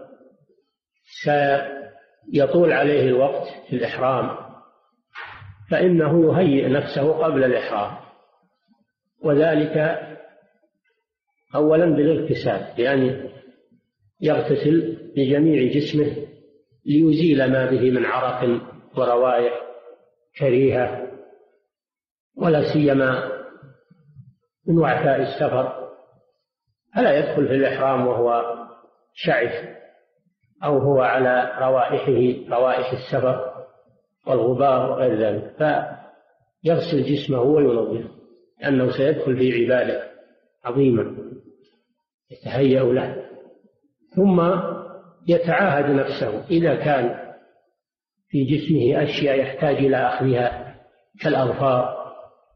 سيطول عليه الوقت في الإحرام، فإنه يهيئ نفسه قبل الإحرام، وذلك أولا بالاغتسال، لأن يغتسل بجميع جسمه ليزيل ما به من عرق وروائح كريهة، ولا سيما من وعثاء السفر، فلا يدخل في الإحرام وهو شعث أو هو على روائحه روائح السفر والغبار وغير ذلك، فيغسل جسمه وينظفه، لأنه سيدخل في عبادة عظيمة يتهيأ له. ثم يتعاهد نفسه إذا كان في جسمه أشياء يحتاج إلى أخذها كالأظفار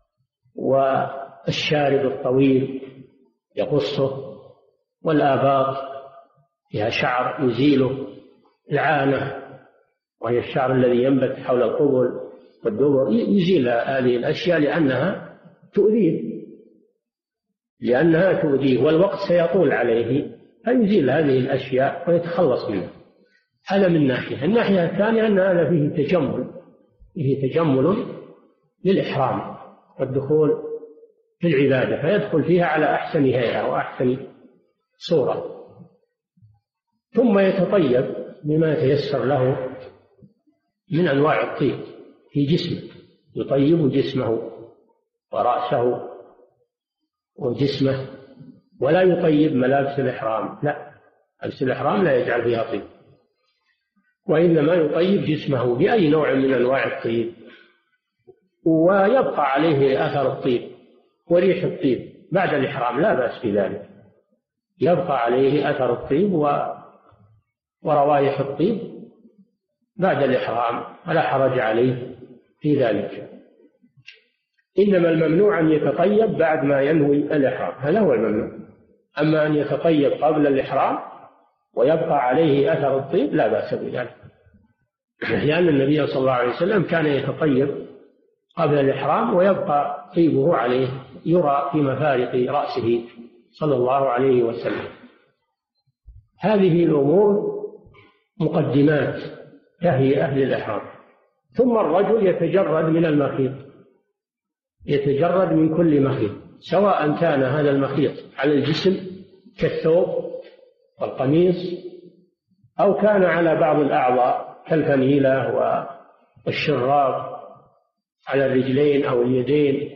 والشارب الطويل يقصه، والآباط فيها شعر يزيله، العانة وهي الشعر الذي ينبت حول القبل والدبر، يزيل هذه الأشياء لأنها تؤذيه لأنها تؤذيه والوقت سيطول عليه، فيزيل هذه الأشياء ويتخلص منها. هذا من ناحية. الناحية الثانية أن هذا فيه تجمل فيه تجمل للإحرام والدخول في العبادة، فيدخل فيها على أحسن هيئة وأحسن صورة، ثم يتطيب بما يتيسر له من أنواع الطيب في جسمه، يطيب جسمه ورأسه وجسمه، ولا يطيب ملابس الإحرام، لا، ملابس الإحرام لا يجعل فيها طيب، وإنما يطيب جسمه بأي نوع من أنواع الطيب، ويبقى عليه أثر الطيب وريح الطيب بعد الإحرام، لا بأس بذلك، يبقى عليه أثر الطيب وروائح الطيب بعد الإحرام، فلا حرج عليه في ذلك. إنما الممنوع أن يتطيب بعد ما ينوي الإحرام، هذا هو الممنوع. أما أن يتطيب قبل الإحرام ويبقى عليه أثر الطيب لا بأس بذلك، لأن النبي صلى الله عليه وسلم كان يتطيب قبل الإحرام ويبقى طيبه عليه يرى في مفارق رأسه صلى الله عليه وسلم. هذه الأمور مقدمات تهيئة للإحرام. ثم الرجل يتجرد من المخيط، يتجرد من كل مخيط، سواء كان هذا المخيط على الجسم كالثوب والقميص، أو كان على بعض الأعضاء كالفنيلة والشراب على الرجلين أو اليدين،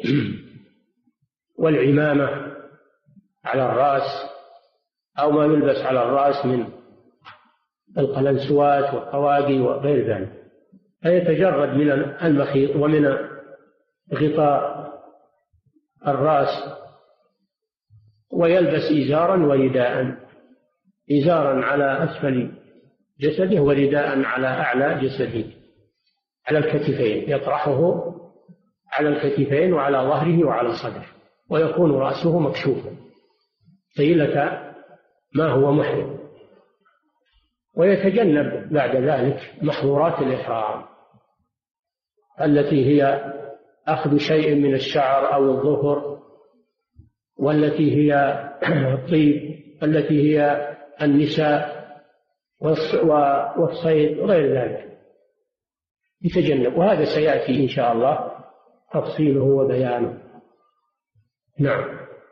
والعمامة على الرأس، أو ما يلبس على الرأس من القلنسوات والطواقي وغير ذلك، فيتجرد من المخيط ومن غطاء الرأس، ويلبس إزارا ورداء، إزارا على أسفل جسده ورداء على أعلى جسده على الكتفين، يطرحه على الكتفين وعلى ظهره وعلى صدره، ويكون رأسه مكشوفا طيلة ما هو محرم. ويتجنب بعد ذلك محظورات الإحرام التي هي أخذ شيء من الشعر أو الظفر، والتي هي الطيب، التي هي النساء والصيد وغير ذلك، يتجنب. وهذا سيأتي إن شاء الله تفصيله وبيانه. نعم.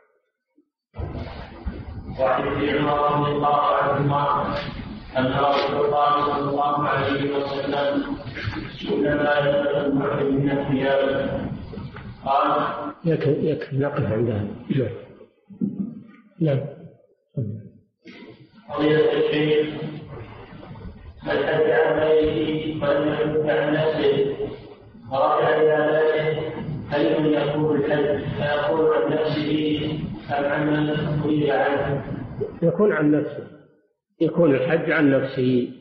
وعن ابن عمر رضي الله عنهما أن رسول الله صلى الله عليه وسلم سئل ما يلبس المحرم من الثياب قال يكفي نقف عندها. نعم. قضية الشيخ من حج عن بيته ولم يحج عن نفسه ورجع إلى بيته هل يكون الحج فيقول عن نفسه أم عن من أريد عنه؟ يكون عن نفسه، يكون الحج عن نفسه.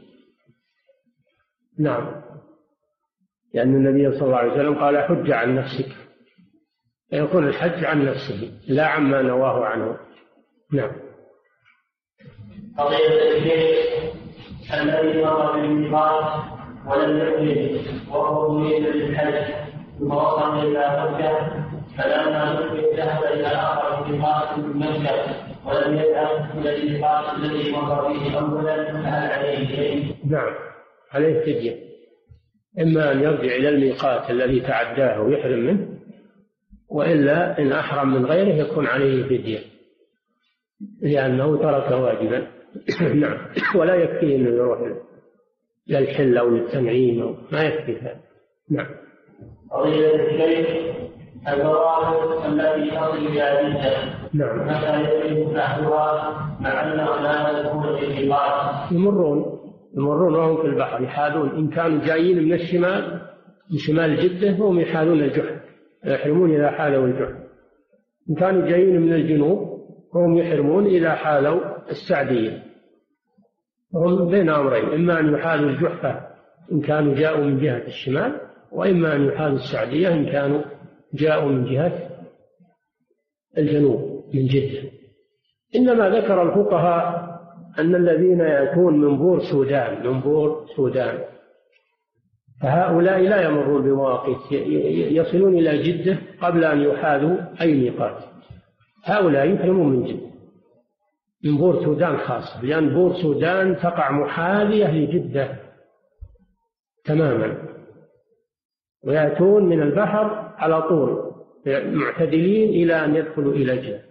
نعم، لأن النبي صلى الله عليه وسلم قال حج عن نفسك، فيكون الحج عن نفسه لا عما نواه عنه. نعم. قضية الشيخ الذي مر بالميقات ولم يحج وهو مريد للحج ثم وصل إلى مكة، فلما نفذ ذهب إلى آخر ميقات من مكة ولم يذهب إلى الميقات الذي مر به أولا، فهل عليه شيء؟ نعم، عليه فدية، إما أن يرجع إلى الميقات الذي تعداه ويحرم منه، وإلا إن أحرم من غيره يكون عليه فدية لأنه ترك واجبا. نعم، ولا يكفي أنه يروح للحل أو للتنعيم أو ما يكفي هذا. نعم. قضية الشيخ البوابة التي تصل إلى جدة، نعم، متى يتم فتحها مع أنه لا يكون في الميقات؟ يمرون يمرون وهم في البحر يحاذون، إن كانوا جايين من الشمال من شمال جدة هم يحاذون الجحر، يحرمون إذا حالوا الجحر. إن كانوا جايين من الجنوب هم يحرمون إذا حالوا السعدية. هم بين أمرين، إما أن يحالوا الجحفة إن كانوا جاءوا من جهة الشمال، وإما أن يحالوا السعدية إن كانوا جاءوا من جهة الجنوب من جدة. إنما ذكر الفقهاء أن الذين يأتون من بور سودان من بور سودان فهؤلاء لا يمرون بمواقيت، يصلون إلى جدة قبل أن يحاذوا أي ميقات. هؤلاء يحرمون من جدة من بور سودان خاصة، لأن بور سودان تقع محاذية لجدة تماما، ويأتون من البحر على طول معتدلين إلى أن يدخلوا إلى جدة.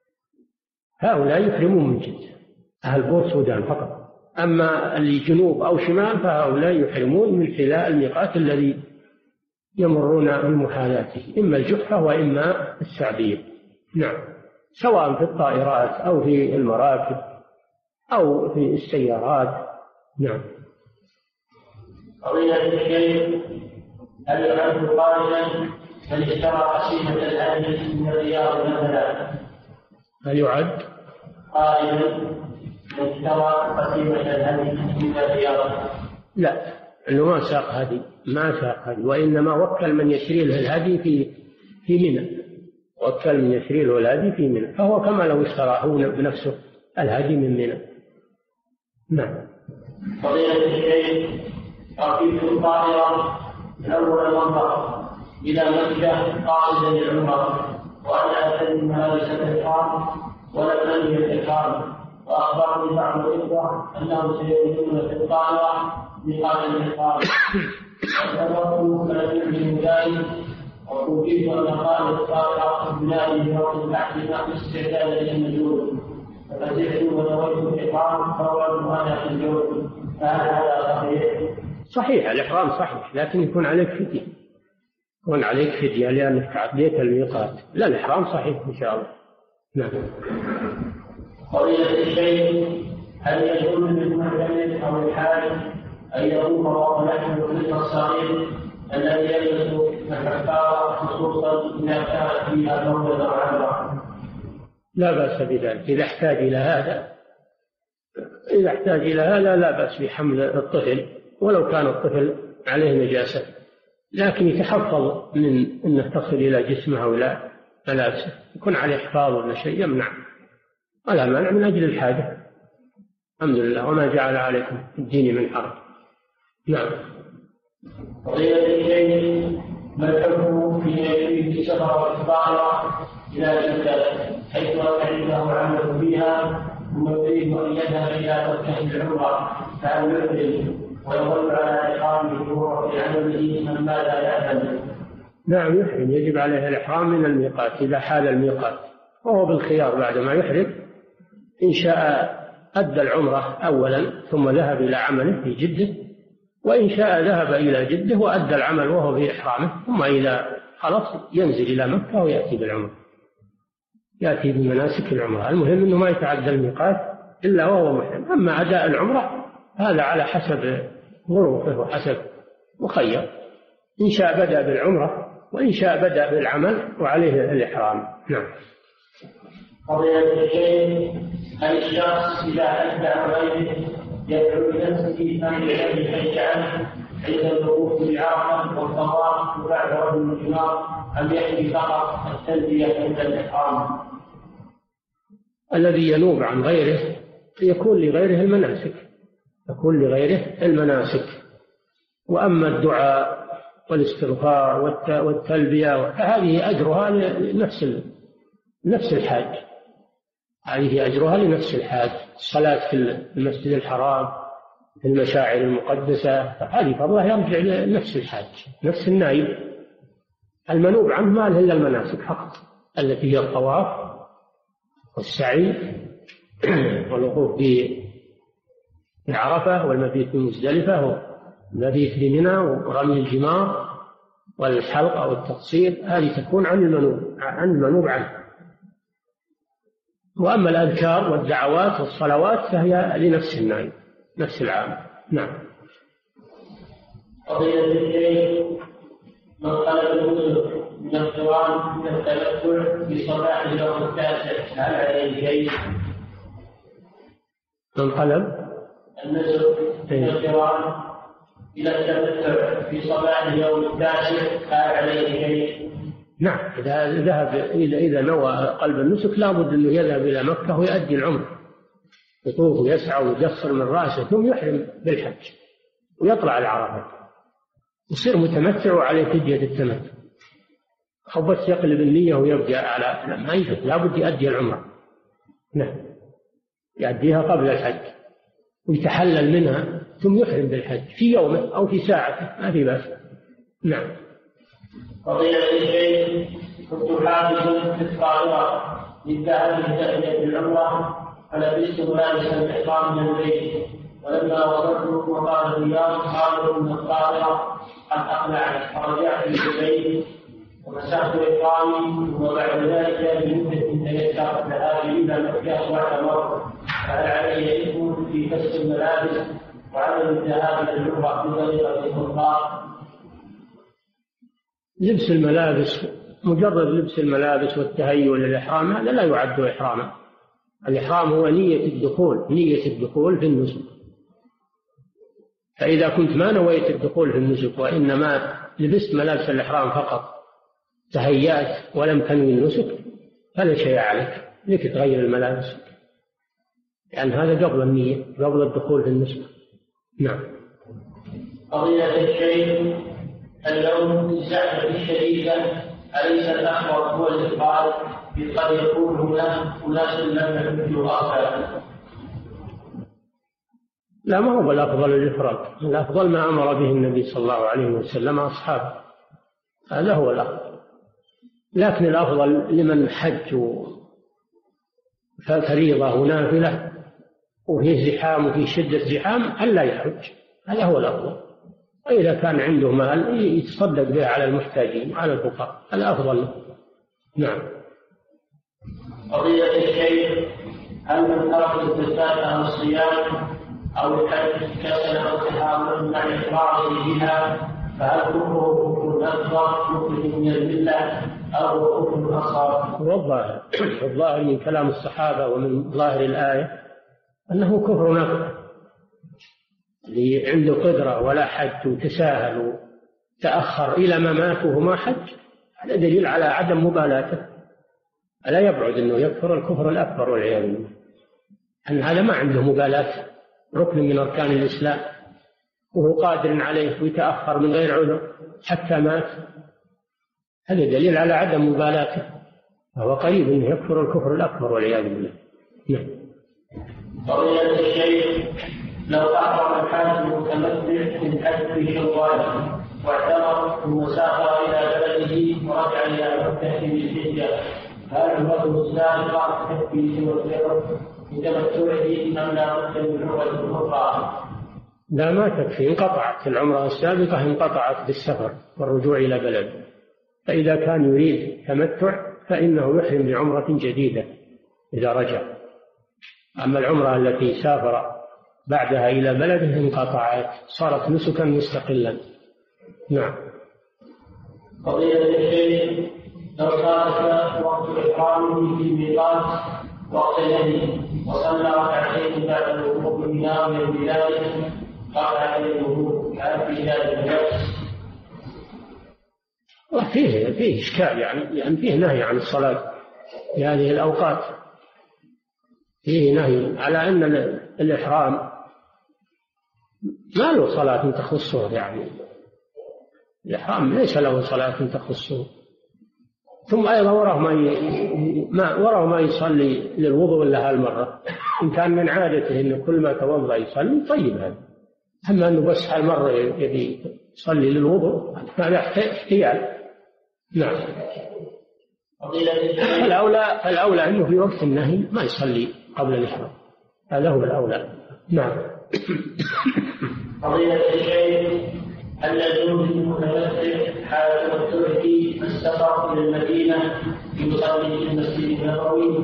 هؤلاء يحرمون من جدة، أهل بور سودان فقط. أما اللي جنوب أو شمال فهؤلاء يحرمون من حذاء الميقات الذي يمرون بمحاذاته، إما الجحفة وإما السعدية. نعم، سواء في الطائرات أو في المراكب أو في السيارات. نعم. قضية الشيخ هل يعد قارنا من اشترى قسيمة الهدي من الرياض مثلا؟ هل يعد قارنا اشترى قسيمة الهدي من الرياضة؟ لا، أنه ما ساق هدي، ما ساق هدي، وإنما وكل من يشري له الهدي في في منى، وكل من يشري له الهدي في منى، فهو كما لو اشترى هو بنفسه الهدي من منى. نعم. فضيلة الشيخ، ركبت الطائرة من أول المنطقة إلى مكة قاصدا للعمرة، وأنا أتم ملابس الإحرام ولم أنهي الإحرام، وأخبرني بعض الإخوة أنهم سيكونون في الطائرة ميقات الإحرام، فأخبرت فلم يعلم ذلك، وأوجدت أن قائد الطائرة بلادي في وقت البحث نحو استعداد للنزول، ففزعت ونويت الإحرام فورا وأنا في الجو، فهل هذا صحيح؟ صحيح، الإحرام صحيح، لكن يكون عليك فدية، يكون عليك فدية لأنك تعديت الميقات. لا، الإحرام صحيح إن شاء الله. نعم. قضية الشيخ، هل يجوز للمعتمد أو الحاج أن يطوف وهو يحمل الطفل الصغير الذي يلبس الكفارة خصوصا إذا كانت فيها موضع أو عبرة؟ لا بأس بذلك إذا احتاج إلى هذا، إذا احتاج إلى هذا لا بأس بحمل الطفل ولو كان الطفل عليه نجاسة، لكن يتحفظ من أنه تصل إلى جسمه ولا ملابسه، يكون عليه حفاظ ولا شيء يمنع، ولا مانع من أجل الحاجة. الحمد لله، وما جعل عليكم في الدين من حرج. نعم. قضية الشيخ، ما الحكم في في سفر الطائرة إلى جدة حيث عنده عمل فيها ثم يريد أن يذهب إلى مركز العمرة، فهل يحرم ويظل على إحرامه وهو في عمله من ماذا يعمل؟ نعم يحرم، يجب عليه الإحرام من الميقات إذا حال الميقات، وهو بالخيار بعد ما يحرم، إن شاء أدى العمرة أولا ثم ذهب إلى عمله في جدة، وإن شاء ذهب إلى جدة وأدى العمل وهو في إحرامه، ثم إذا خلص ينزل إلى مكة ويأتي بالعمرة، يأتي بمناسك العمرة. المهم أنه ما يتعدى الميقات إلا وهو محرم. أما أداء العمرة هذا على حسب ظروفه وحسب مخير، إن شاء بدأ بالعمرة وإن شاء بدأ بالعمل وعليه الإحرام. نعم. قضية الشيخ، هل الشخص إذا أدى عليه يدعو لنفسه أن يحج عنه عند الوقوف بعرفة والطواف وبعد رجل الجمار، أم يحكي فقط التلبية عند الإحرام؟ الذي ينوب عن غيره يكون لغيره المناسك، يكون لغيره المناسك. وأما الدعاء والاستغفار والتلبية فهذه أجرها لنفس نفس الحاج، هذه أجرها لنفس الحاج. الصلاة في المسجد الحرام في المشاعر المقدسة هذه فضلها يرجع لنفس الحاج نفس النائب. المنوب عنه ما له إلا المناسك فقط التي هي الطواف والسعي والوقوف بعرفة والمبيت بمزدلفة والمبيت بمنى ورمي الجمار والحلق أو التقصير، هذه تكون عن المنوب عن المنوب عنه. وأما الأذكار والدعوات والصلوات فهي لنفس النائب نفس العام. نعم. قضية الشيخ، من طلب الوصول من القرآن من التمتع في صباح اليوم التاسع هل عليه شيء؟ من طلب النسك من القرآن إلى التمتع في صباح اليوم التاسع هل عليه شيء؟ نعم، إذا ذهب إذا إذا نوى قلب النسك لابد أنه يذهب إلى مكة ويؤدي العمرة، يطوف ويسعى ويقصر من رأسه ثم يحرم بالحج ويطلع العرفات، يصير متمتع وعليه فدية التمتع. أو بس يقلب النية ويبقى على ما يجوز، لابد يؤدي العمرة. نعم، يؤديها قبل الحج ويتحلل منها ثم يحرم بالحج في يومه أو في ساعته، ما في بأس. نعم. قضية الشيخ، كنت حافظا في الطائرة للذهاب لتأدية العمرة فلبست ملابس الإحرام من البيت، ولما وصلت وقال الرياض قالوا إن الطائرة قد أقلعت، فرجعت للبيت ومسحت إحرامي، وبعد ذلك بمدة تيسرت الذهاب إلى مكة واعتمرت، فهل علي إثم في كسر الملابس وعدم الذهاب إلى العمرة بطريقة السلطان؟ لبس الملابس، مجرد لبس الملابس والتهيؤ للإحرام هذا لا يعد إحراما، الإحرام هو نية الدخول، نية الدخول في النسك. فإذا كنت ما نويت الدخول في النسك وإنما لبست ملابس الإحرام فقط، تهيأت ولم تنوي النسك، فلا شيء عليك، لك تغير الملابس، لأن يعني هذا قبل النية، قبل الدخول في النسك. نعم. قضية الشيء اللون الزحمة الشديدة أليس الأحمر هو الإفعال؟ قد يكون هنا أناس لم يحملوا أصلا. لا، ما هو الأفضل الإفراد، الأفضل ما أمر به النبي صلى الله عليه وسلم أصحابه، هذا هو الأفضل. لكن الأفضل لمن حج فريضة ونافلة وفيه زحام وفيه شدة زحام ألا يحج، هذا هو الأفضل. وإذا كان عنده مال يتصدق به على المحتاجين وعلى الفقراء، الأفضل. نعم. قضية الشيء هل من ترك الزكاة عن الصيام أو الحج كسل أو تحامل مع إقراره بها، فهل كفره كفر أكبر مخرج من الملة أو كفر أصغر؟ والظاهر الظاهر من كلام الصحابة ومن ظاهر الآية أنه كفر أكبر، اللي عنده قدرة ولا حج وتساهل وتأخر إلى ما مات وهو ما حج، هذا دليل على عدم مبالاته، ألا يبعد أنه يكفر الكفر الأكبر والعياذ بالله، أن هذا ما عنده مبالاة، ركن من أركان الإسلام وهو قادر عليه ويتأخر من غير عذر حتى مات، هذا دليل على عدم مبالاته، فهو قريب أنه يكفر الكفر الأكبر والعياذ بالله. نعم. قضية الشيء لو أحرم الحاج المتمتع من حج في شوال واعتمر ثم سافر إلى بلده ورجع إلى مكة بالحجة، هل الرجل السابق تكفي سوى الفطر بتمتعه أم لا بد من عمرة أخرى؟ لا، ما تكفي، انقطعت العمرة السابقة، انقطعت بالسفر والرجوع إلى بلده، فإذا كان يريد تمتع فإنه يحرم بعمرة جديدة إذا رجع. أما العمرة التي سافر بعدها إلى بلده انقطعت، صارت نسكا مستقلا. نعم. قضية الشيء لو صارت وقت إحرامه في ميقات وقت النهي وصلى ركعتين بعد الوقوف بناويا بذلك قال عليه الوضوء، هل في ذلك نفس؟ وفيه فيه إشكال، يعني يعني فيه نهي عن الصلاة في هذه الأوقات، فيه نهي على أن الإحرام ما له صلاة تخصه، يعني الإحرام ليس له صلاة تخصه، ثم أيضا وراه ما ي... ما وراه ما يصلي للوضوء إلا هالمرة، إن كان من عادته إنه كل ما توضأ يصلي طيب هذا، أما أنه بس هالمرة يبي يصلي للوضوء هذا احتيال. نعم. فالأولى فالأولى أنه في وقت النهي ما يصلي قبل الإحرام، هذا هو الأولى. نعم. قضية الشيء هل يجوز للمتمتع حال تمتعه السفر إلى المدينة يصلي في المسجد النبوي؟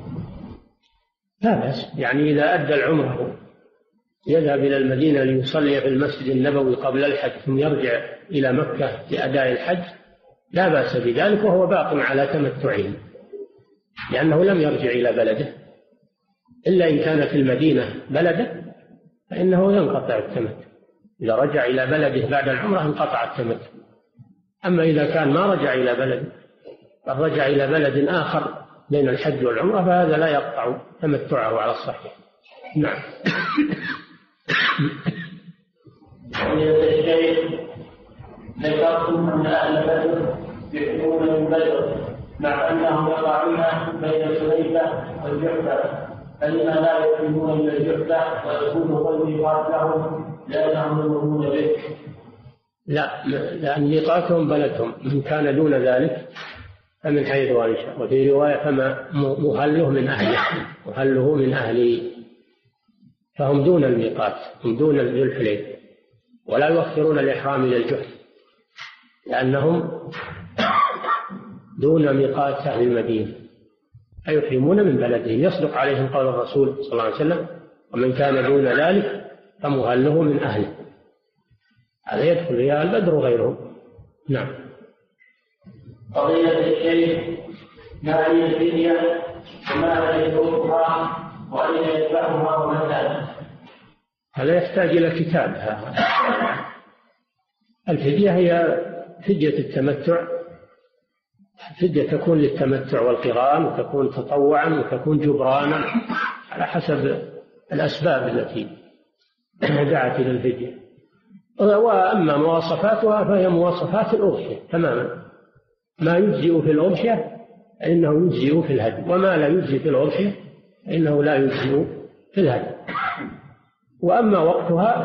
لا بأس، يعني إذا أدى العمرة يذهب إلى المدينة ليصلي في المسجد النبوي قبل الحج ثم يرجع إلى مكة لأداء الحج لا بأس بذلك، وهو باق على تمتعه، لأنه لم يرجع إلى بلده، إلا إن كان في المدينة بلده فإنه ينقطع التمتع، إذا رجع إلى بلده بعد العمرة انقطع التمتع. أما إذا كان ما رجع إلى بلده بل رجع إلى بلد آخر بين الحج والعمرة فهذا لا يقطع تمتعه على الصحيح. نعم. ذكرتم أن أهل بدر يحرمون من بدر مع أنهم يقعون بين سليفة والجحفة، فلما لا يحرمون من الجحفة ويكون هو الميقات لهم لأنهم يمرون به؟ لا، لأن ميقاتهم بلدهم، من كان دون ذلك فمن حيث وانشاء، وفي رواية فما مهله من أهله، مهله من أهله، فهم دون الميقات، هم دون ذو الحليفة، ولا يؤخرون الإحرام إلى الجحفة لأنهم دون ميقات أهل المدينة، فيحرمون من بلده، يصدق عليهم قول الرسول صلى الله عليه وسلم: ومن كان دون ذلك فمهله من أهله، هذا يدخل ريال البدر وغيرهم. نعم. قضية الشيء ما هي الفدية وما هي شروطها وأين يتبعها ومتى؟ هذا يحتاج إلى كتاب. الفدية هي فدية التمتع، فدية تكون للتمتع والقران، وتكون تطوعا، وتكون جبرانا على حسب الأسباب التي دعت إلى الفدية. وأما مواصفاتها فهي مواصفات الأضحية تماما، ما يجزئ في الأضحية إنه يجزئ في الهدي، وما لا يجزئ في الأضحية إنه لا يجزئ في الهدي. وأما وقتها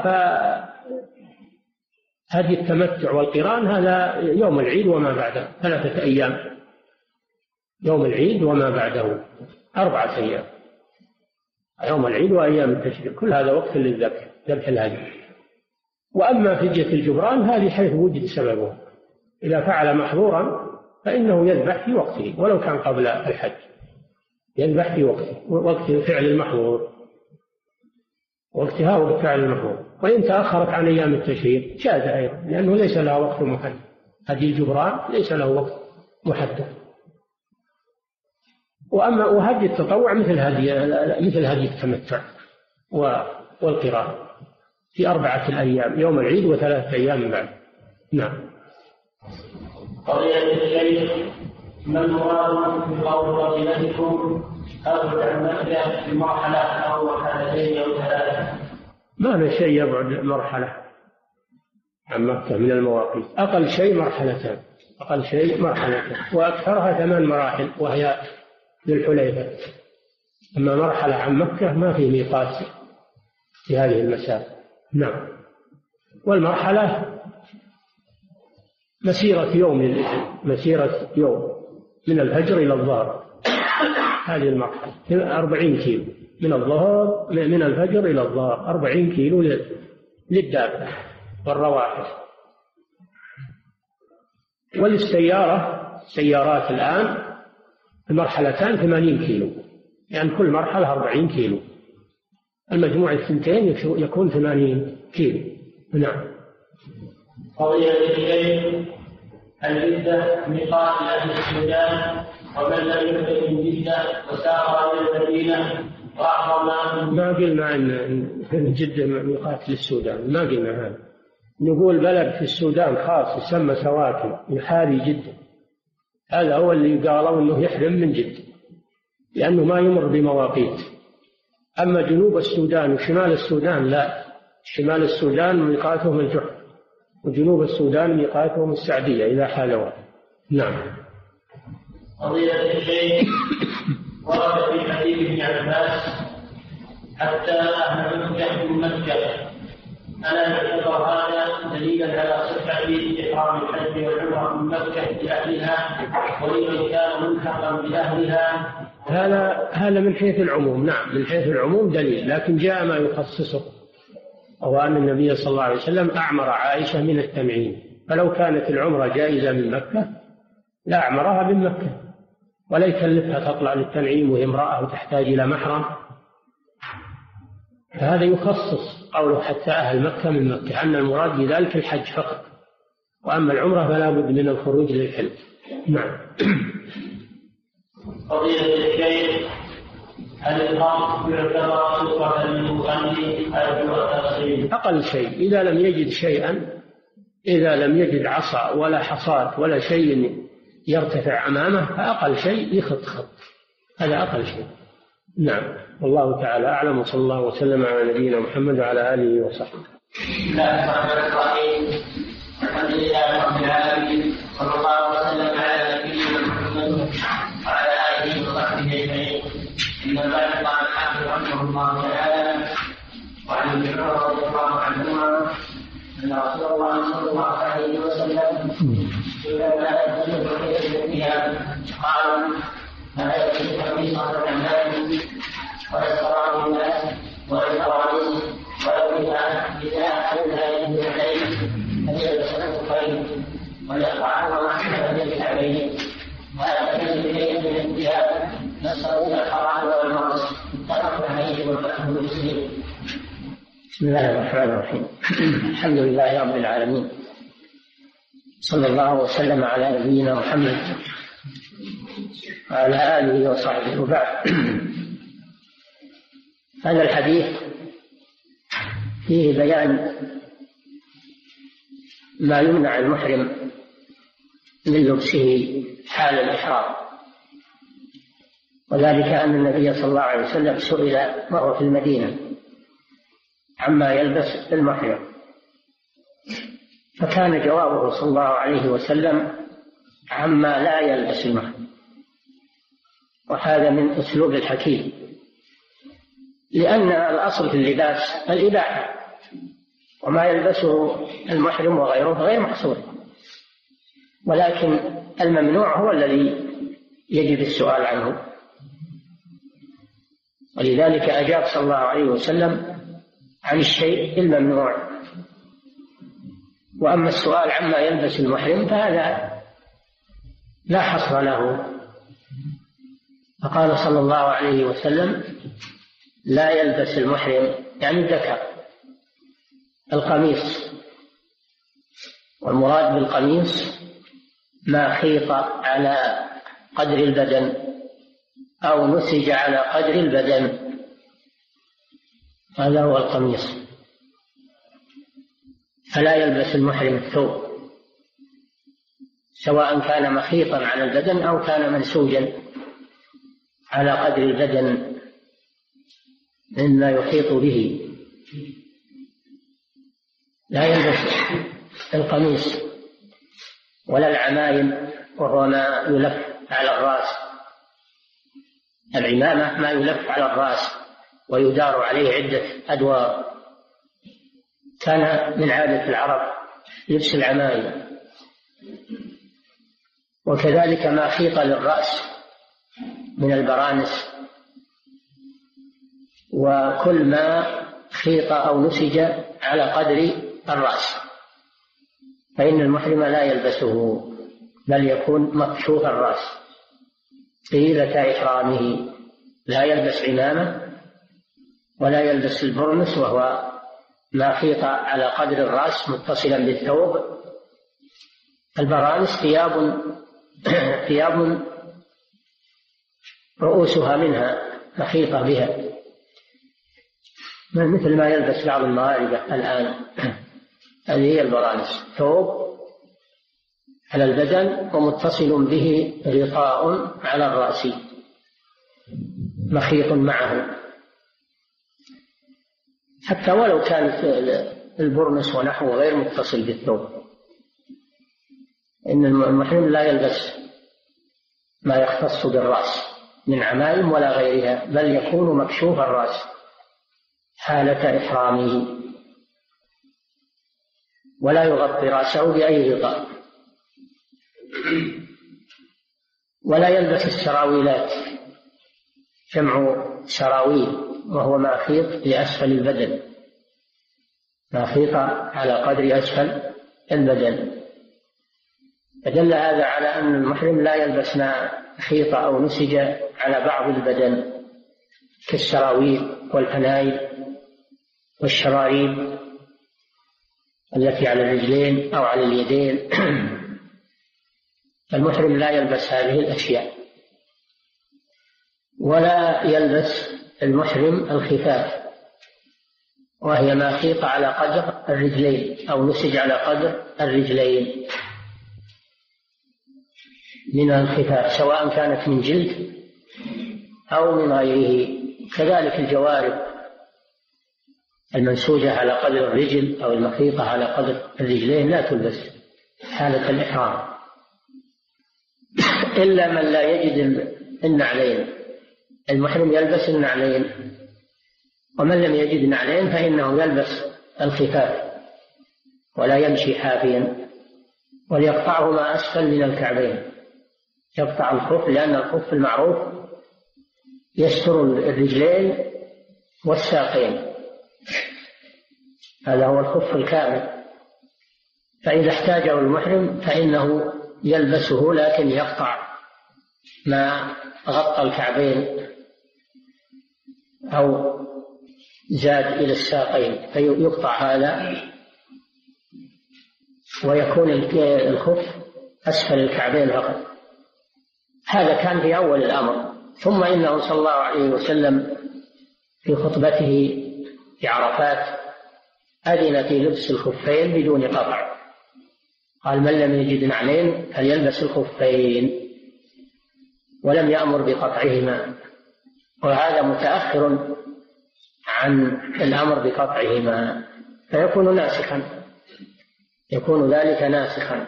فهدي التمتع والقران هذا يوم العيد وما بعده، ثلاثة أيام، يوم العيد وما بعده أربعة أيام، يوم العيد وأيام التشريق، كل هذا وقت للذبح، ذبح الهدي. وأما فدية الجبران هذه حيث وجد سببه، إذا فعل محظورا فإنه يذبح في وقته ولو كان قبل الحج، يذبح في وقته، وقت فعل المحظور، وقتها وقت فعل المحظور. وإن تأخرت عن أيام التشريق جاز أيضا، لأنه ليس له وقت محدد، هدي الجبران ليس له وقت محدد. وأما وهدي التطوع مثل هدي مثل هدي التمتع والقران في أربعة الأيام، يوم العيد وثلاثة أيام بعد. نعم. قضية الشيخ، ما المراد بقول فضيلتكم أبعد عن مكة بمرحلة أو مرحلتين أو ثلاثة؟ ما في شيء يبعد مرحلة عن مكة من المواقيت، أقل شيء مرحلتان، أقل شيء مرحلتان، وأكثرها ثمان مراحل وهي ذو الحليفة. أما مرحلة عن مكة ما في ميقات في هذه المسافة. نعم. والمرحلة مسيرة يوم، مسيرة يوم من الفجر إلى الظهر، هذه المرحلة أربعين كيلو من الظهر، من الفجر إلى الظهر أربعين كيلو للدابة والرواحل. وللسيارة سيارات الآن المرحلتان ثمانين كيلو، يعني كل مرحلة أربعين كيلو، المجموع الثنتين يكون ثمانين كيلو. نعم. قضية الشيخ، الجدة ميقات أهل السودان، ومن لم يكن من جدة وسافر إلى المدينة وأحرم. ما قلنا أن جدة ميقات للسودان، ما قلنا هذا. نقول بلد في السودان خاص يسمى سواكن يحاذي جدة، هذا هو اللي قالوا أنه يحرم من جدة لأنه ما يمر بمواقيت. أما جنوب السودان وشمال السودان لا، شمال السودان ميقاتهم الجحر، وجنوب السودان ميقاتهم السعدية إذا حالوا. نعم. قضية الشيخ، ورد في حديث ابن عباس حتى أهل مكة من مكة، ألا يعتبر هذا دليلا على صحة إحرام الحج والعمرة من مكة لأهلها ولمن كان ملحقا بأهلها؟ هذا هذا من حيث العموم، نعم من حيث العموم دليل، لكن جاء ما يخصصه، وهو أن النبي صلى الله عليه وسلم أعمر عائشة من التنعيم، فلو كانت العمرة جائزة من مكة لا أعمرها من مكة، ولا يكلفها تطلع للتنعيم وهي امرأة وتحتاج إلى محرم. فهذا يخصص قوله حتى أهل مكة من مكة، أن المراد بذلك الحج فقط، وأما العمرة فلا بد من الخروج للحج. نعم. قضية الشيخ، هل الخمر يعتبر سكرة للمغني أو التصريف؟ أقل شيء إذا لم يجد شيئا، إذا لم يجد عصا ولا حصاد ولا شيء يرتفع أمامه، فأقل شيء يخط خط، هذا أقل شيء. نعم. والله تعالى أعلم، وصلى الله وسلم على نبينا محمد وعلى آله وصحبه. بسم الله الرحمن الرحيم، الحمد لله رب العالمين، صلى الله وسلم على نبينا محمد وعلى آله وصحبه أجمعين. إن بعد قال الحافظ رحمه الله تعالى وعن ابن عمر رضي الله عنهما أن رسول الله صلى الله عليه وسلم إذا يدخل فيها قال ما يكفي قميصا الأعمال ويسرى الناس ويسرى ويبنى بساعة لا يجوز عليه أن يلبس الخفين ويقطعه ومحمد الكعبين ويأتي بشيء من الثياب نسأل إلى الحرام والمرس اتفق عليه والفهم المسلم. بسم الله الرحمن الرحيم. الحمد لله رب العالمين، صلى الله وسلم على نبينا محمد وعلى آله وصحبه وبعد. هذا الحديث فيه بيان ما يمنع المحرم من لبسه حال الإحرام، وذلك أن النبي صلى الله عليه وسلم سئل وهو في المدينة عما يلبس المحرم، فكان جوابه صلى الله عليه وسلم عما لا يلبس المحرم، وهذا من أسلوب الحكيم، لأن الأصل في اللباس الإباحة، وما يلبسه المحرم وغيره غير محصور، ولكن الممنوع هو الذي يجب السؤال عنه. ولذلك أجاب صلى الله عليه وسلم عن الشيء الممنوع. وأما السؤال عما يلبس المحرم فهذا لا حصر له، فقال صلى الله عليه وسلم لا يلبس المحرم يعني الذكر القميص، والمراد بالقميص ما خيط على قدر البدن أو نسج على قدر البدن، هذا هو القميص. فلا يلبس المحرم الثوب سواء كان مخيطا على البدن أو كان منسوجا على قدر البدن مما يحيط به. لا يلبس القميص ولا العمائم، وهو ما يلف على الرأس. العمامة ما يلف على الرأس ويدار عليه عدة أدوار، كان من عادة العرب لبس العمائم. وكذلك ما خيط للرأس من البرانس، وكل ما خيط أو نسج على قدر الرأس فإن المحرم لا يلبسه، بل يكون مكشوف الرأس طيلة إحرامه. لا يلبس عمامة ولا يلبس البرنس، وهو ما خيط على قدر الرأس متصلا بالثوب. البرانس ثياب ثياب رؤوسها منها مخيطة بها، مثل ما يلبس بعض المغاربة الآن. هذه هي البرانس، ثوب على البدن ومتصل به غطاء على الرأس مخيط معه، حتى ولو كانت البرنس ونحوه غير متصل بالثوب. إن المحرم لا يلبس ما يختص بالرأس من عمائم ولا غيرها، بل يكون مكشوف الرأس حالة إحرامه، ولا يغطي رأسه بأي غطاء. ولا يلبس السراويلات، جمع سراويل، وهو ما خيط لأسفل البدن، ما خيط على قدر أسفل البدن. فدل هذا على أن المحرم لا يلبس ما خيط أو نسج على بعض البدن كالسراويل والفنايل والشراريب التي على الرجلين أو على اليدين. المحرم لا يلبس هذه الأشياء. ولا يلبس المحرم الخفاف، وهي ما خيط على قدر الرجلين أو نسج على قدر الرجلين من الخفاف، سواء كانت من جلد أو من غيره. كذلك الجوارب المنسوجة على قدر الرجل أو المخيطة على قدر الرجلين لا تلبس حالة الإحرام، إلا من لا يجد النعلين. المحرم يلبس النعلين، ومن لم يجد نعلين فإنه يلبس الخفاف ولا يمشي حافيا، وليقطعهما أسفل من الكعبين. يقطع الخف، لأن الخف المعروف يستر الرجلين والساقين، هذا هو الخف الكامل. فإذا احتاجه المحرم فإنه يلبسه، لكن يقطع ما غطى الكعبين أو زاد إلى الساقين، فيقطع هذا ويكون الخف أسفل الكعبين فقط. هذا كان في أول الأمر. ثم إنه صلى الله عليه وسلم في خطبته في عرفات أذن في لبس الخفين بدون قطع، قال من لم يجد نعلين فليلبس الخفين، ولم يأمر بقطعهما، وهذا متأخر عن الأمر بقطعهما، فيكون ناسخا، يكون ذلك ناسخا،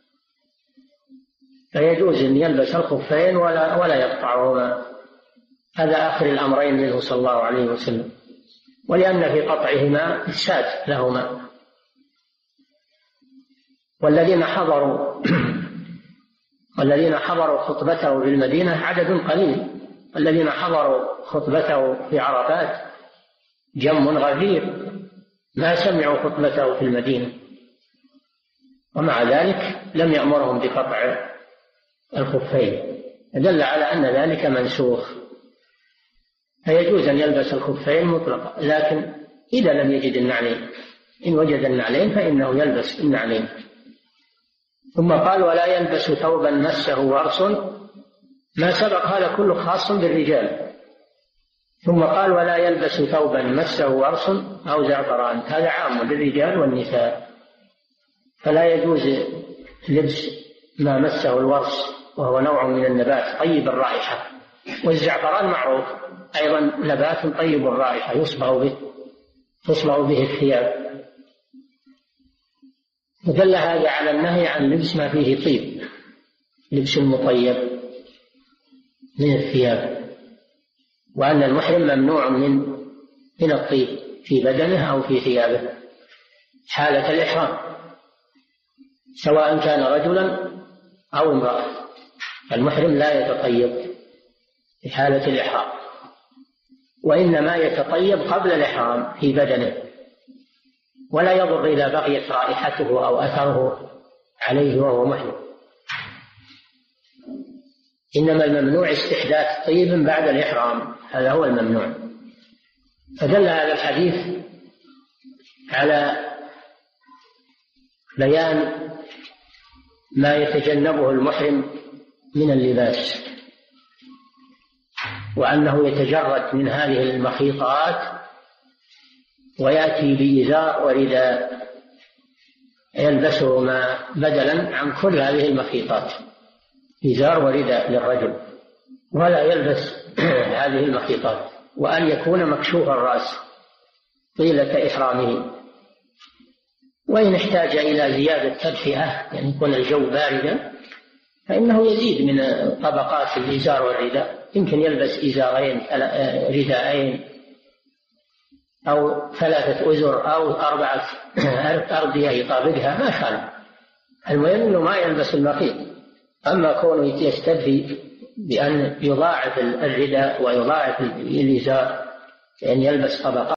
فيجوز أن يلبس الخفين ولا, ولا يقطعهما. هذا آخر الأمرين منه صلى الله عليه وسلم، ولأن في قطعهما إفساد لهما. والذين حضروا والذين حضروا خطبته في المدينة عدد قليل، الذين حضروا خطبته في عرفات جم غفير ما سمعوا خطبته في المدينة، ومع ذلك لم يأمرهم بقطع الخفين، دل على أن ذلك منسوخ، فيجوز أن يلبس الخفين مطلقا، لكن إذا لم يجد النعلين، إن وجد النعلين فإنه يلبس النعلين. ثم قال ولا يلبس ثوبا مسه ورس، ما سبق هذا كله خاص بالرجال. ثم قال ولا يلبس ثوبا مسه ورس أو زعفران، هذا عام للرجال والنساء، فلا يجوز لبس ما مسه الورس وهو نوع من النبات طيب الرائحة، والزعفران معروف أيضا نبات طيب الرائحة يصبغ به تصبغ به الثياب. فدل هذا على النهي عن لبس ما فيه طيب، لبس المطيب من الثياب، وأن المحرم ممنوع من من الطيب في بدنه أو في ثيابه حالة الإحرام، سواء كان رجلا أو امرأة، المحرم لا يتطيب في حالة الإحرام، وإنما يتطيب قبل الإحرام في بدنه، ولا يضر إذا بقيت رائحته أو أثره عليه وهو محرم، إنما الممنوع استحداث طيب بعد الإحرام، هذا هو الممنوع. فدل هذا الحديث على بيان ما يتجنبه المحرم من اللباس، وأنه يتجرد من هذه المخيطات ويأتي بإزار ورداء يلبسهما بدلا عن كل هذه المخيطات، إزار ورداء للرجل، ولا يلبس هذه المخيطات، وأن يكون مكشوف الرأس طيلة إحرامه. وإن احتاج إلى زيادة تدفئة، يعني يكون الجو باردا، فإنه يزيد من طبقات الإزار والرداء، يمكن يلبس إزارين رداءين أو ثلاثة أزر أو أربعة أردية يطابقها ما خالف، المهم أنه ما يلبس المخيط. أما كونه يستدفي بأن يضاعف الرداء ويضاعف الإزار، يعني يلبس طبقات